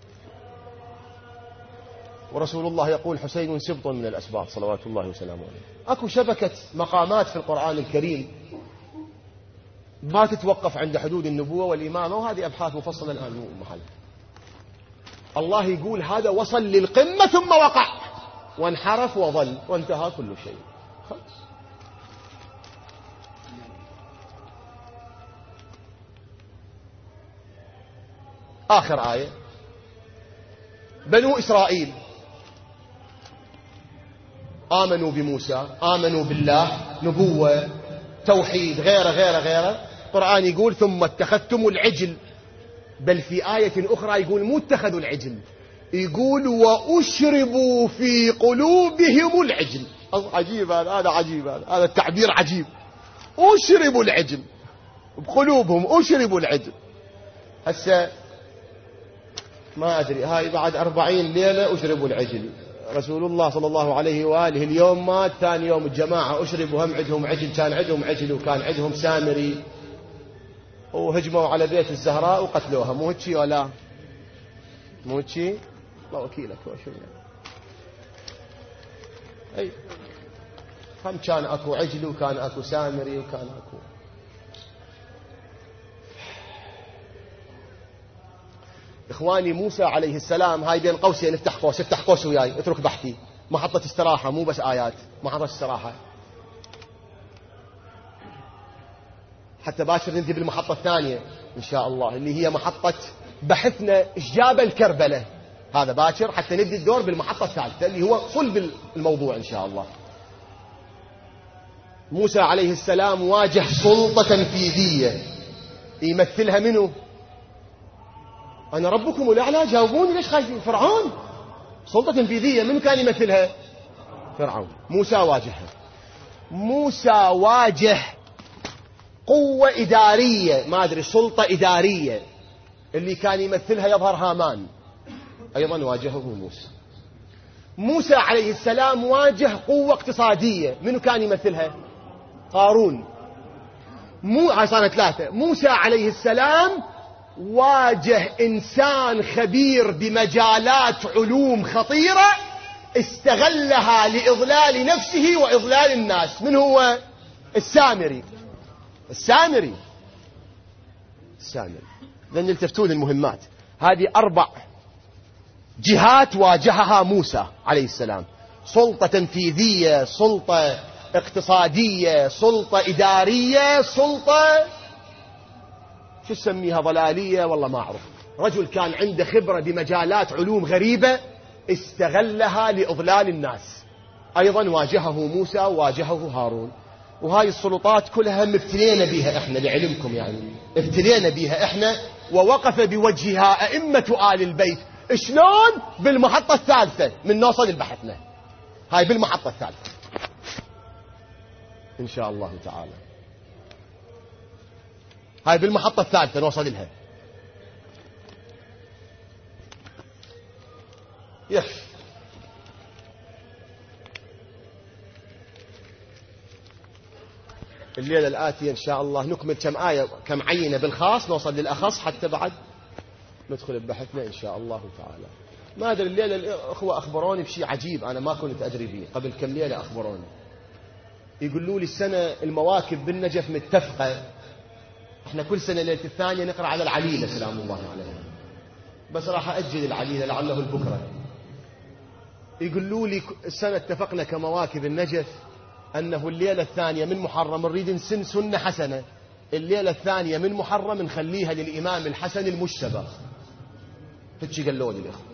ورسول الله يقول حسين سبط من الأسباط صلوات الله وسلامه عليه. أكو شبكة مقامات في القرآن الكريم ما تتوقف عند حدود النبوة والإمامة، وهذه أبحاث مفصلة الآن مو محل. الله يقول هذا وصل للقمة ثم وقع وانحرف وظل وانتهى كل شيء. خلاص. آخر آية، بنو إسرائيل آمنوا بموسى، آمنوا بالله، نبوة، توحيد، غيره. القرآن يقول ثم اتخذتم العجل، بل في آية أخرى يقول مو اتخذوا العجل، يقول وأشربوا في قلوبهم العجل. عجيب هذا عجيب، هذا التعبير عجيب. أشربوا العجل بقلوبهم، أشربوا العجل. هسه ما أدري، هاي بعد 40 ليلة أشربوا العجل. رسول الله صلى الله عليه وآله اليوم مات، ثاني يوم الجماعة أشربوا هم عندهم عجل، كان عندهم عجل وكان عندهم سامري. وهجموا على بيت الزهراء وقتلوها، مو هيك ولا مو هيك؟ الله وكيلك وشو اي هم كان اكو عجل وكان اكو سامري وكان اكو. اخواني موسى عليه السلام، هاي بين قوسين افتح قوس وياي، اترك بحثي، محطة استراحة مو بس آيات، محطة استراحة حتى باكر ننتهي بالمحطة الثانية إن شاء الله، اللي هي محطة بحثنا إيش جاب الكربلة، هذا باكر حتى نبدي الدور بالمحطة الثالثة اللي هو صلب الموضوع إن شاء الله. موسى عليه السلام واجه سلطة تنفيذية يمثلها منه؟ أنا ربكم الأعلى، جاوبوني ليش خايفين؟ فرعون. سلطة تنفيذية من كان يمثلها؟ فرعون. موسى واجهها. موسى واجه قوة إدارية، ما أدري سلطة إدارية اللي كان يمثلها يظهر هامان، أيضا واجهه موسى. موسى عليه السلام واجه قوة اقتصادية، منو كان يمثلها؟ قارون. هاي صارت ثلاثة. موسى عليه السلام واجه إنسان خبير بمجالات علوم خطيرة استغلها لإضلال نفسه وإضلال الناس. من هو؟ السامري. لأن التفتون المهمات هذه 4 جهات واجهها موسى عليه السلام: سلطة تنفيذية، سلطة اقتصادية، سلطة إدارية، سلطة شو تسميها ضلالية والله ما أعرف. رجل كان عنده خبرة بمجالات علوم غريبة استغلها لإضلال الناس. أيضا واجهه موسى وواجهه هارون. وهاي السلطات كلها ابتلينا بها احنا، لعلمكم يعني ابتلينا بها احنا، ووقف بوجهها أئمة آل البيت. شلون؟ بالمحطة الثالثة من نوصل لبحثنا، هاي بالمحطة الثالثة إن شاء الله تعالى، هاي بالمحطة الثالثة نوصل لها. الليلة الآتية إن شاء الله نكمل كم آية كم عينة بالخاص، نوصل للأخص حتى بعد ندخل ببحثنا إن شاء الله تعالى. ما أدري الليلة الأخوة أخبروني بشيء عجيب أنا ما كنت أدري به، قبل كم ليلة أخبروني يقولوا لي السنة المواكب بالنجف متفقة. احنا كل سنة ليلة الثانية نقرأ على العليلة سلام الله عليها، بس راح أجل العليلة لعله البكرة. يقولوا لي السنة اتفقنا كمواكب النجف أنه الليلة الثانية من محرم نريد نسن سنة حسنة، الليلة الثانية من محرم نخليها للإمام الحسن المجتبى. فتشي قالوا لي الأخوة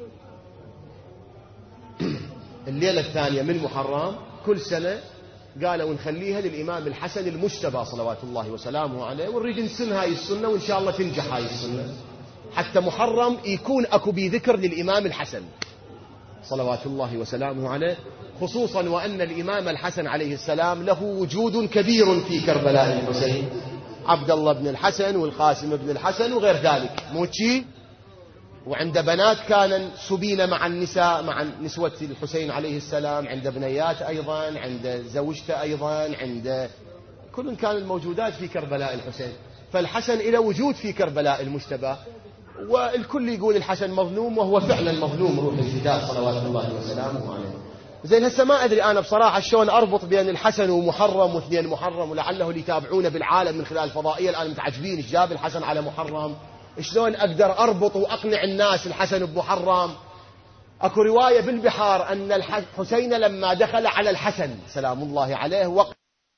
الليلة الثانية من محرم كل سنة قالوا نخليها للإمام الحسن المجتبى صلوات الله وسلامه عليه، ونريد نسن هاي السنة وإن شاء الله تنجح هاي السنة حتى محرم يكون أكو بذكر للإمام الحسن صلوات الله وسلامه عليه، خصوصا وأن الإمام الحسن عليه السلام له وجود كبير في كربلاء الحسين، عبد الله بن الحسن والقاسم بن الحسن وغير ذلك، موتشي. وعند بنات كان سبين مع النساء، مع نسوة الحسين عليه السلام، عند بنيات أيضا، عند زوجته أيضا، عند كل كان الموجودات في كربلاء الحسين. فالحسن إلى وجود في كربلاء المجتبى، والكل يقول الحسن مظلوم وهو فعلا مظلوم روح الفداء صلوات الله وسلامه عليه. زين هسه ما أدري أنا بصراحة شلون أربط بين الحسن ومحرم واثنين محرم، ولعله اللي يتابعونه بالعالم من خلال الفضائية الآن متعجبين إيش جاب الحسن على محرم، شلون أقدر أربط وأقنع الناس الحسن بمحرم. أكو رواية بالبحار أن الحسين لما دخل على الحسن سلام الله عليه وقت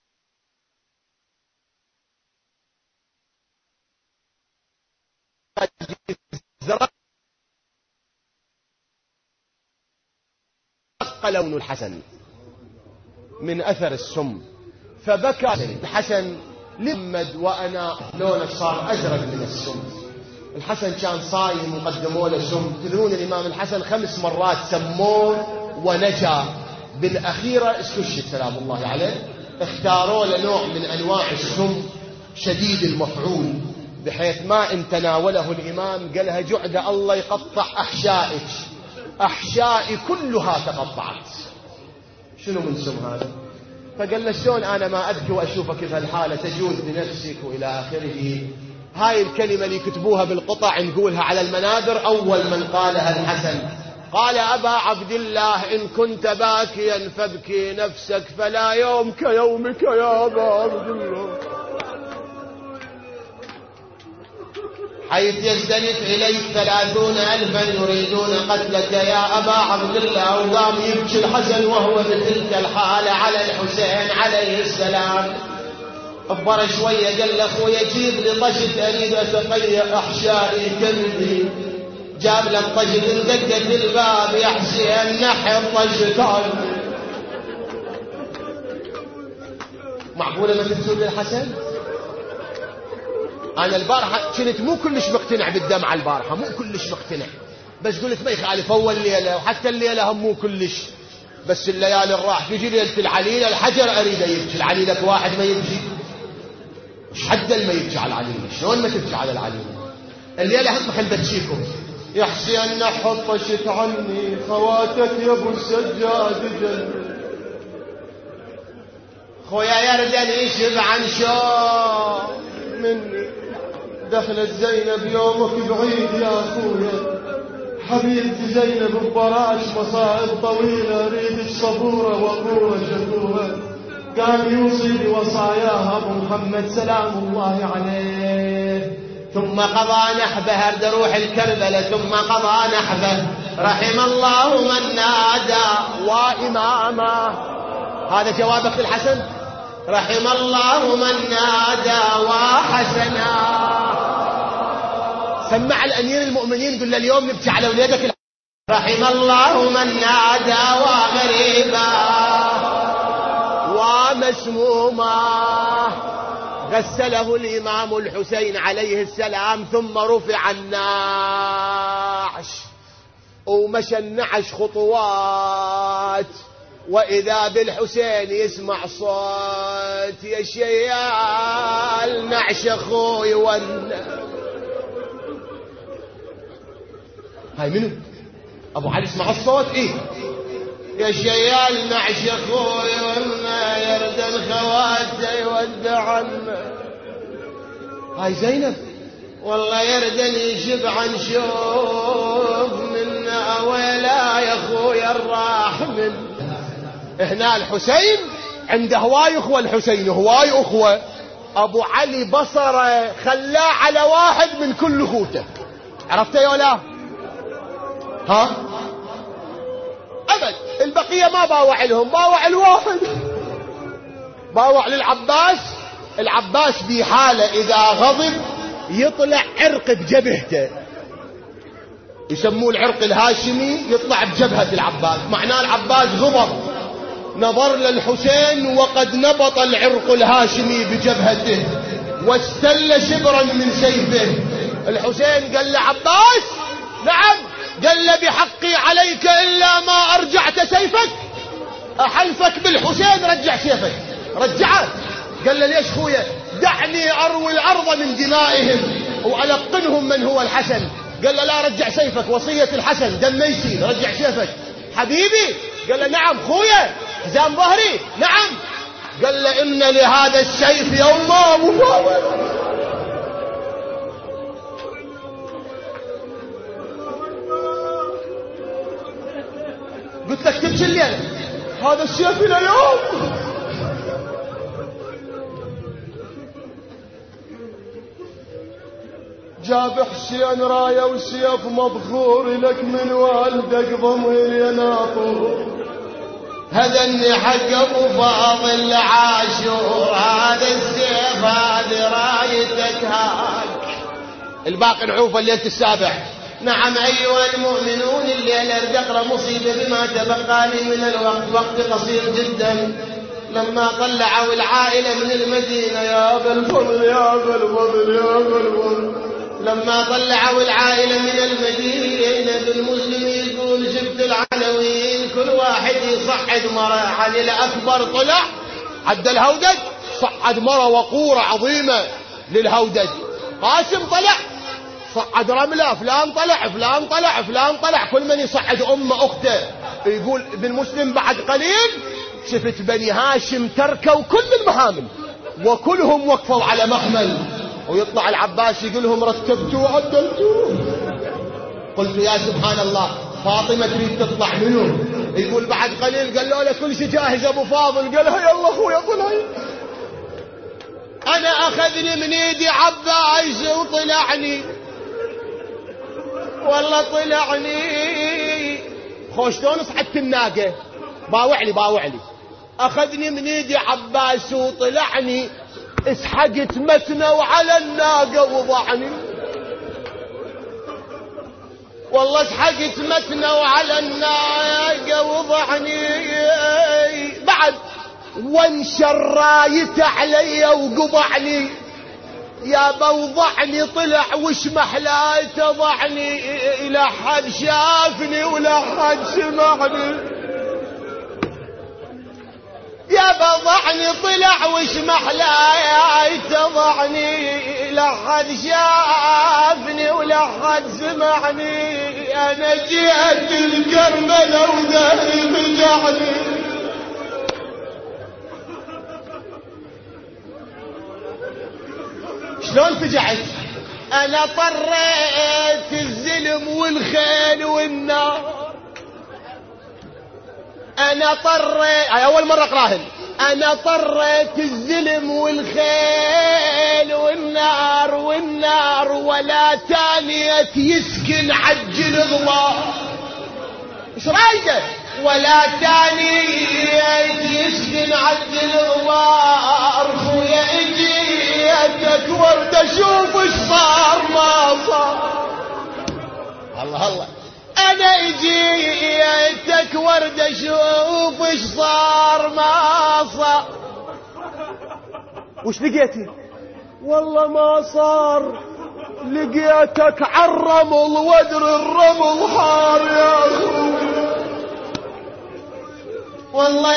لون الحسن من أثر السم، فبكى الحسن لمد وأنا لونه صار أزرق من السم. الحسن كان صايم وقدموا له سم. تدرون الإمام الحسن 5 مرات سموه ونجا، بالأخيرة استشهد سلام الله عليه. اختاروا له نوع من أنواع السم شديد المفعول، بحيث ما إن تناوله الإمام قالها جعد الله يقطع أحشائك، أحشائي كلها تقطعت. شنو من سم هذا؟ فقال له شلون أنا ما أبكي وأشوفك بهالحالة تجوز بنفسك وإلى آخره. هاي الكلمة اللي كتبوها بالقطع نقولها على المنابر. أول من قالها الحسن قال: أبا عبد الله إن كنت باكيا فابكي نفسك فلا يوم كيومك يا أبا عبد الله، حيث يزدلف إليك 30,000 يريدون قتلك يا أبا عبد الله. وقام يبكي الحسن وهو بتلك الحالة على الحسين عليه السلام. أخبر شوية قال له: أخويا جيب لي طشت أريد أتقيأ أحشائي كبدي. جاب له الطشت، انزقت الباب يا حسين نحي الطشت عني. معقولة ما تنسون للحسن؟ أنا البارحة كنت مو كلش مقتنع بالدمعة، البارحة مو كلش مقتنع، بس قلت ما يخالف أول ليلة وحتى الليلة هم مو كلش، بس الليالي الراح تجي ليلة العليلة الحجر أريد يبكي. العليلة واحد ما يبكي، مش حد ما يبكي على العليلة، شلون ما تبكي على العليلة؟ الليلة هم خل بتشيكم يا حسين نحط طشت عني خواتك يا ابو السجاد جنة. خويا يردن يشبع عن شوق مني دخلت زينب يومك بعيد يا أخويا. حبيبتي زينب ببراش مصائب طويلة، ريدك صبورة وقورة شكورة. قام يوصي بوصاياها أبو محمد سلام الله عليه. ثم قضى نحبه، هرد روح الكربلة. ثم قضى نحبه رحم الله من نادى وإماما. هذا جوابك للحسن؟ رحم الله من نادى وحسنا. سمع الأمير المؤمنين قل له اليوم نبكي على ولادك. رحم الله من نادى وغريبا ومسموما. غسله الإمام الحسين عليه السلام، ثم رفع النعش ومشى النعش خطوات، وإذا بالحسين يسمع صوت: يا شيال نعش أخوي هاي منو؟ أبو علي اسمع الصوت. إيه يا شيال نعش أخوي وما يرد الخواتي ودعنا. هاي زينب والله يردن يشب عن شوف منا ويلا يا أخويا الراح من. هنا الحسين عنده هواي أخوة، الحسين هواي أخوة. أبو علي بصره خلاه على واحد من كل أخوته. عرفته يا ولا؟ ها؟ أبد البقية ما باوع لهم، باوع الواحد، باوع للعباس. العباس بحالة إذا غضب يطلع عرق بجبهته، يسموه العرق الهاشمي، يطلع بجبهة العباس، معناه العباس غضب، نظر للحسين وقد نبط العرق الهاشمي بجبهته واستل شبرا من سيفه. الحسين قال له: عباس. نعم. قال له: بحقي عليك إلا ما أرجعت سيفك. أحلفك بالحسين رجع سيفك. رجعه. قال له: ليش خويا؟ دعني أروي الأرض من دمائهم وألقنهم من هو الحسن. قال له: لا، رجع سيفك، وصية الحسن دم ما يسيل، رجع سيفك. حبيبي. قال له: نعم. خويا حزام ظهري. نعم. قال له: إن لهذا السيف يوما مفاوض. قلت لك تمشي الليلة، هذا السيف إلى يوم. جاب حسين راية وسيف مبخور لك من والدك ضمير يا ناطور. هدني حق ابو فاضل عاشور، هذا السيف هذه رايتك هاك. الباقي نعوفه الليلة السابع. نعم أيها المؤمنون، الليلة ارتقى مصيبة بما تبقى لي من الوقت، وقت قصير جدا. لما طلعوا العائلة من المدينة، يا أبا الفضل يا أبا الفضل يا أبا الفضل، لما طلعوا العائلة من المدينة بالمسلم يقول: جبت العناوين، كل واحد يصعد مرة. علي الأكبر طلع عد الهودج، صعد مرة وقورة عظيمة للهودج. قاسم طلع صعد رملة، فلان طلع فلان طلع فلان طلع، كل من يصعد أمه أخته. يقول ابن مسلم: بعد قليل شفت بني هاشم تركوا كل المحامل وكلهم وقفوا على محمل، ويطلع العباس يقول لهم رتبتوا وعدلتوا. قلت يا سبحان الله، فاطمة تريد تطلع منه. يقول بعد قليل قال له كل شيء جاهز ابو فاضل. قال له يلا اخويا طلعي. انا اخذني من ايدي عباس وطلعني، والله طلعني. خوش شلون صعدت الناقة، باوعلي. اخذني من ايدي عباس وطلعني، اسحقت متنه وعلى الناقة وضعني. والله اسحقت متنه وعلى الناقة وضعني. بعد وانشر رايته علي وقضعني، يا بوضعني طلع وش محلاته ضعني. لا حد شافني ولا حد سمعني. يا بضعني طلع وش محلاته ضعني. لا حد شافني ولا حد سمعني. انا جيت الكربلة وذهلي بجعني. شلون فجعت؟ انا طريت الزلم والخيل والنار. انا طريت، اول مرة اقراهن. انا طريت الزلم والخيل والنار ولا تانية يسكن عجل الله. ايش رايقه؟ ولا تانية يسكن عجل الله. خويا اجيتك ورد اشوف ايش صار ما صار. الله انا اجيتك ورد اشوف ايش صار ما صار. وش لقيتي؟ والله ما صار، لقيتك عالرمل وادر الرمل حار يا اخوي. والله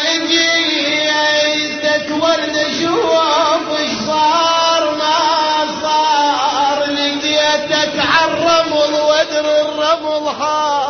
اجيتك ورد اشوف ايش صار ما صار. لقيتك عالرمل وادر الرمل حار.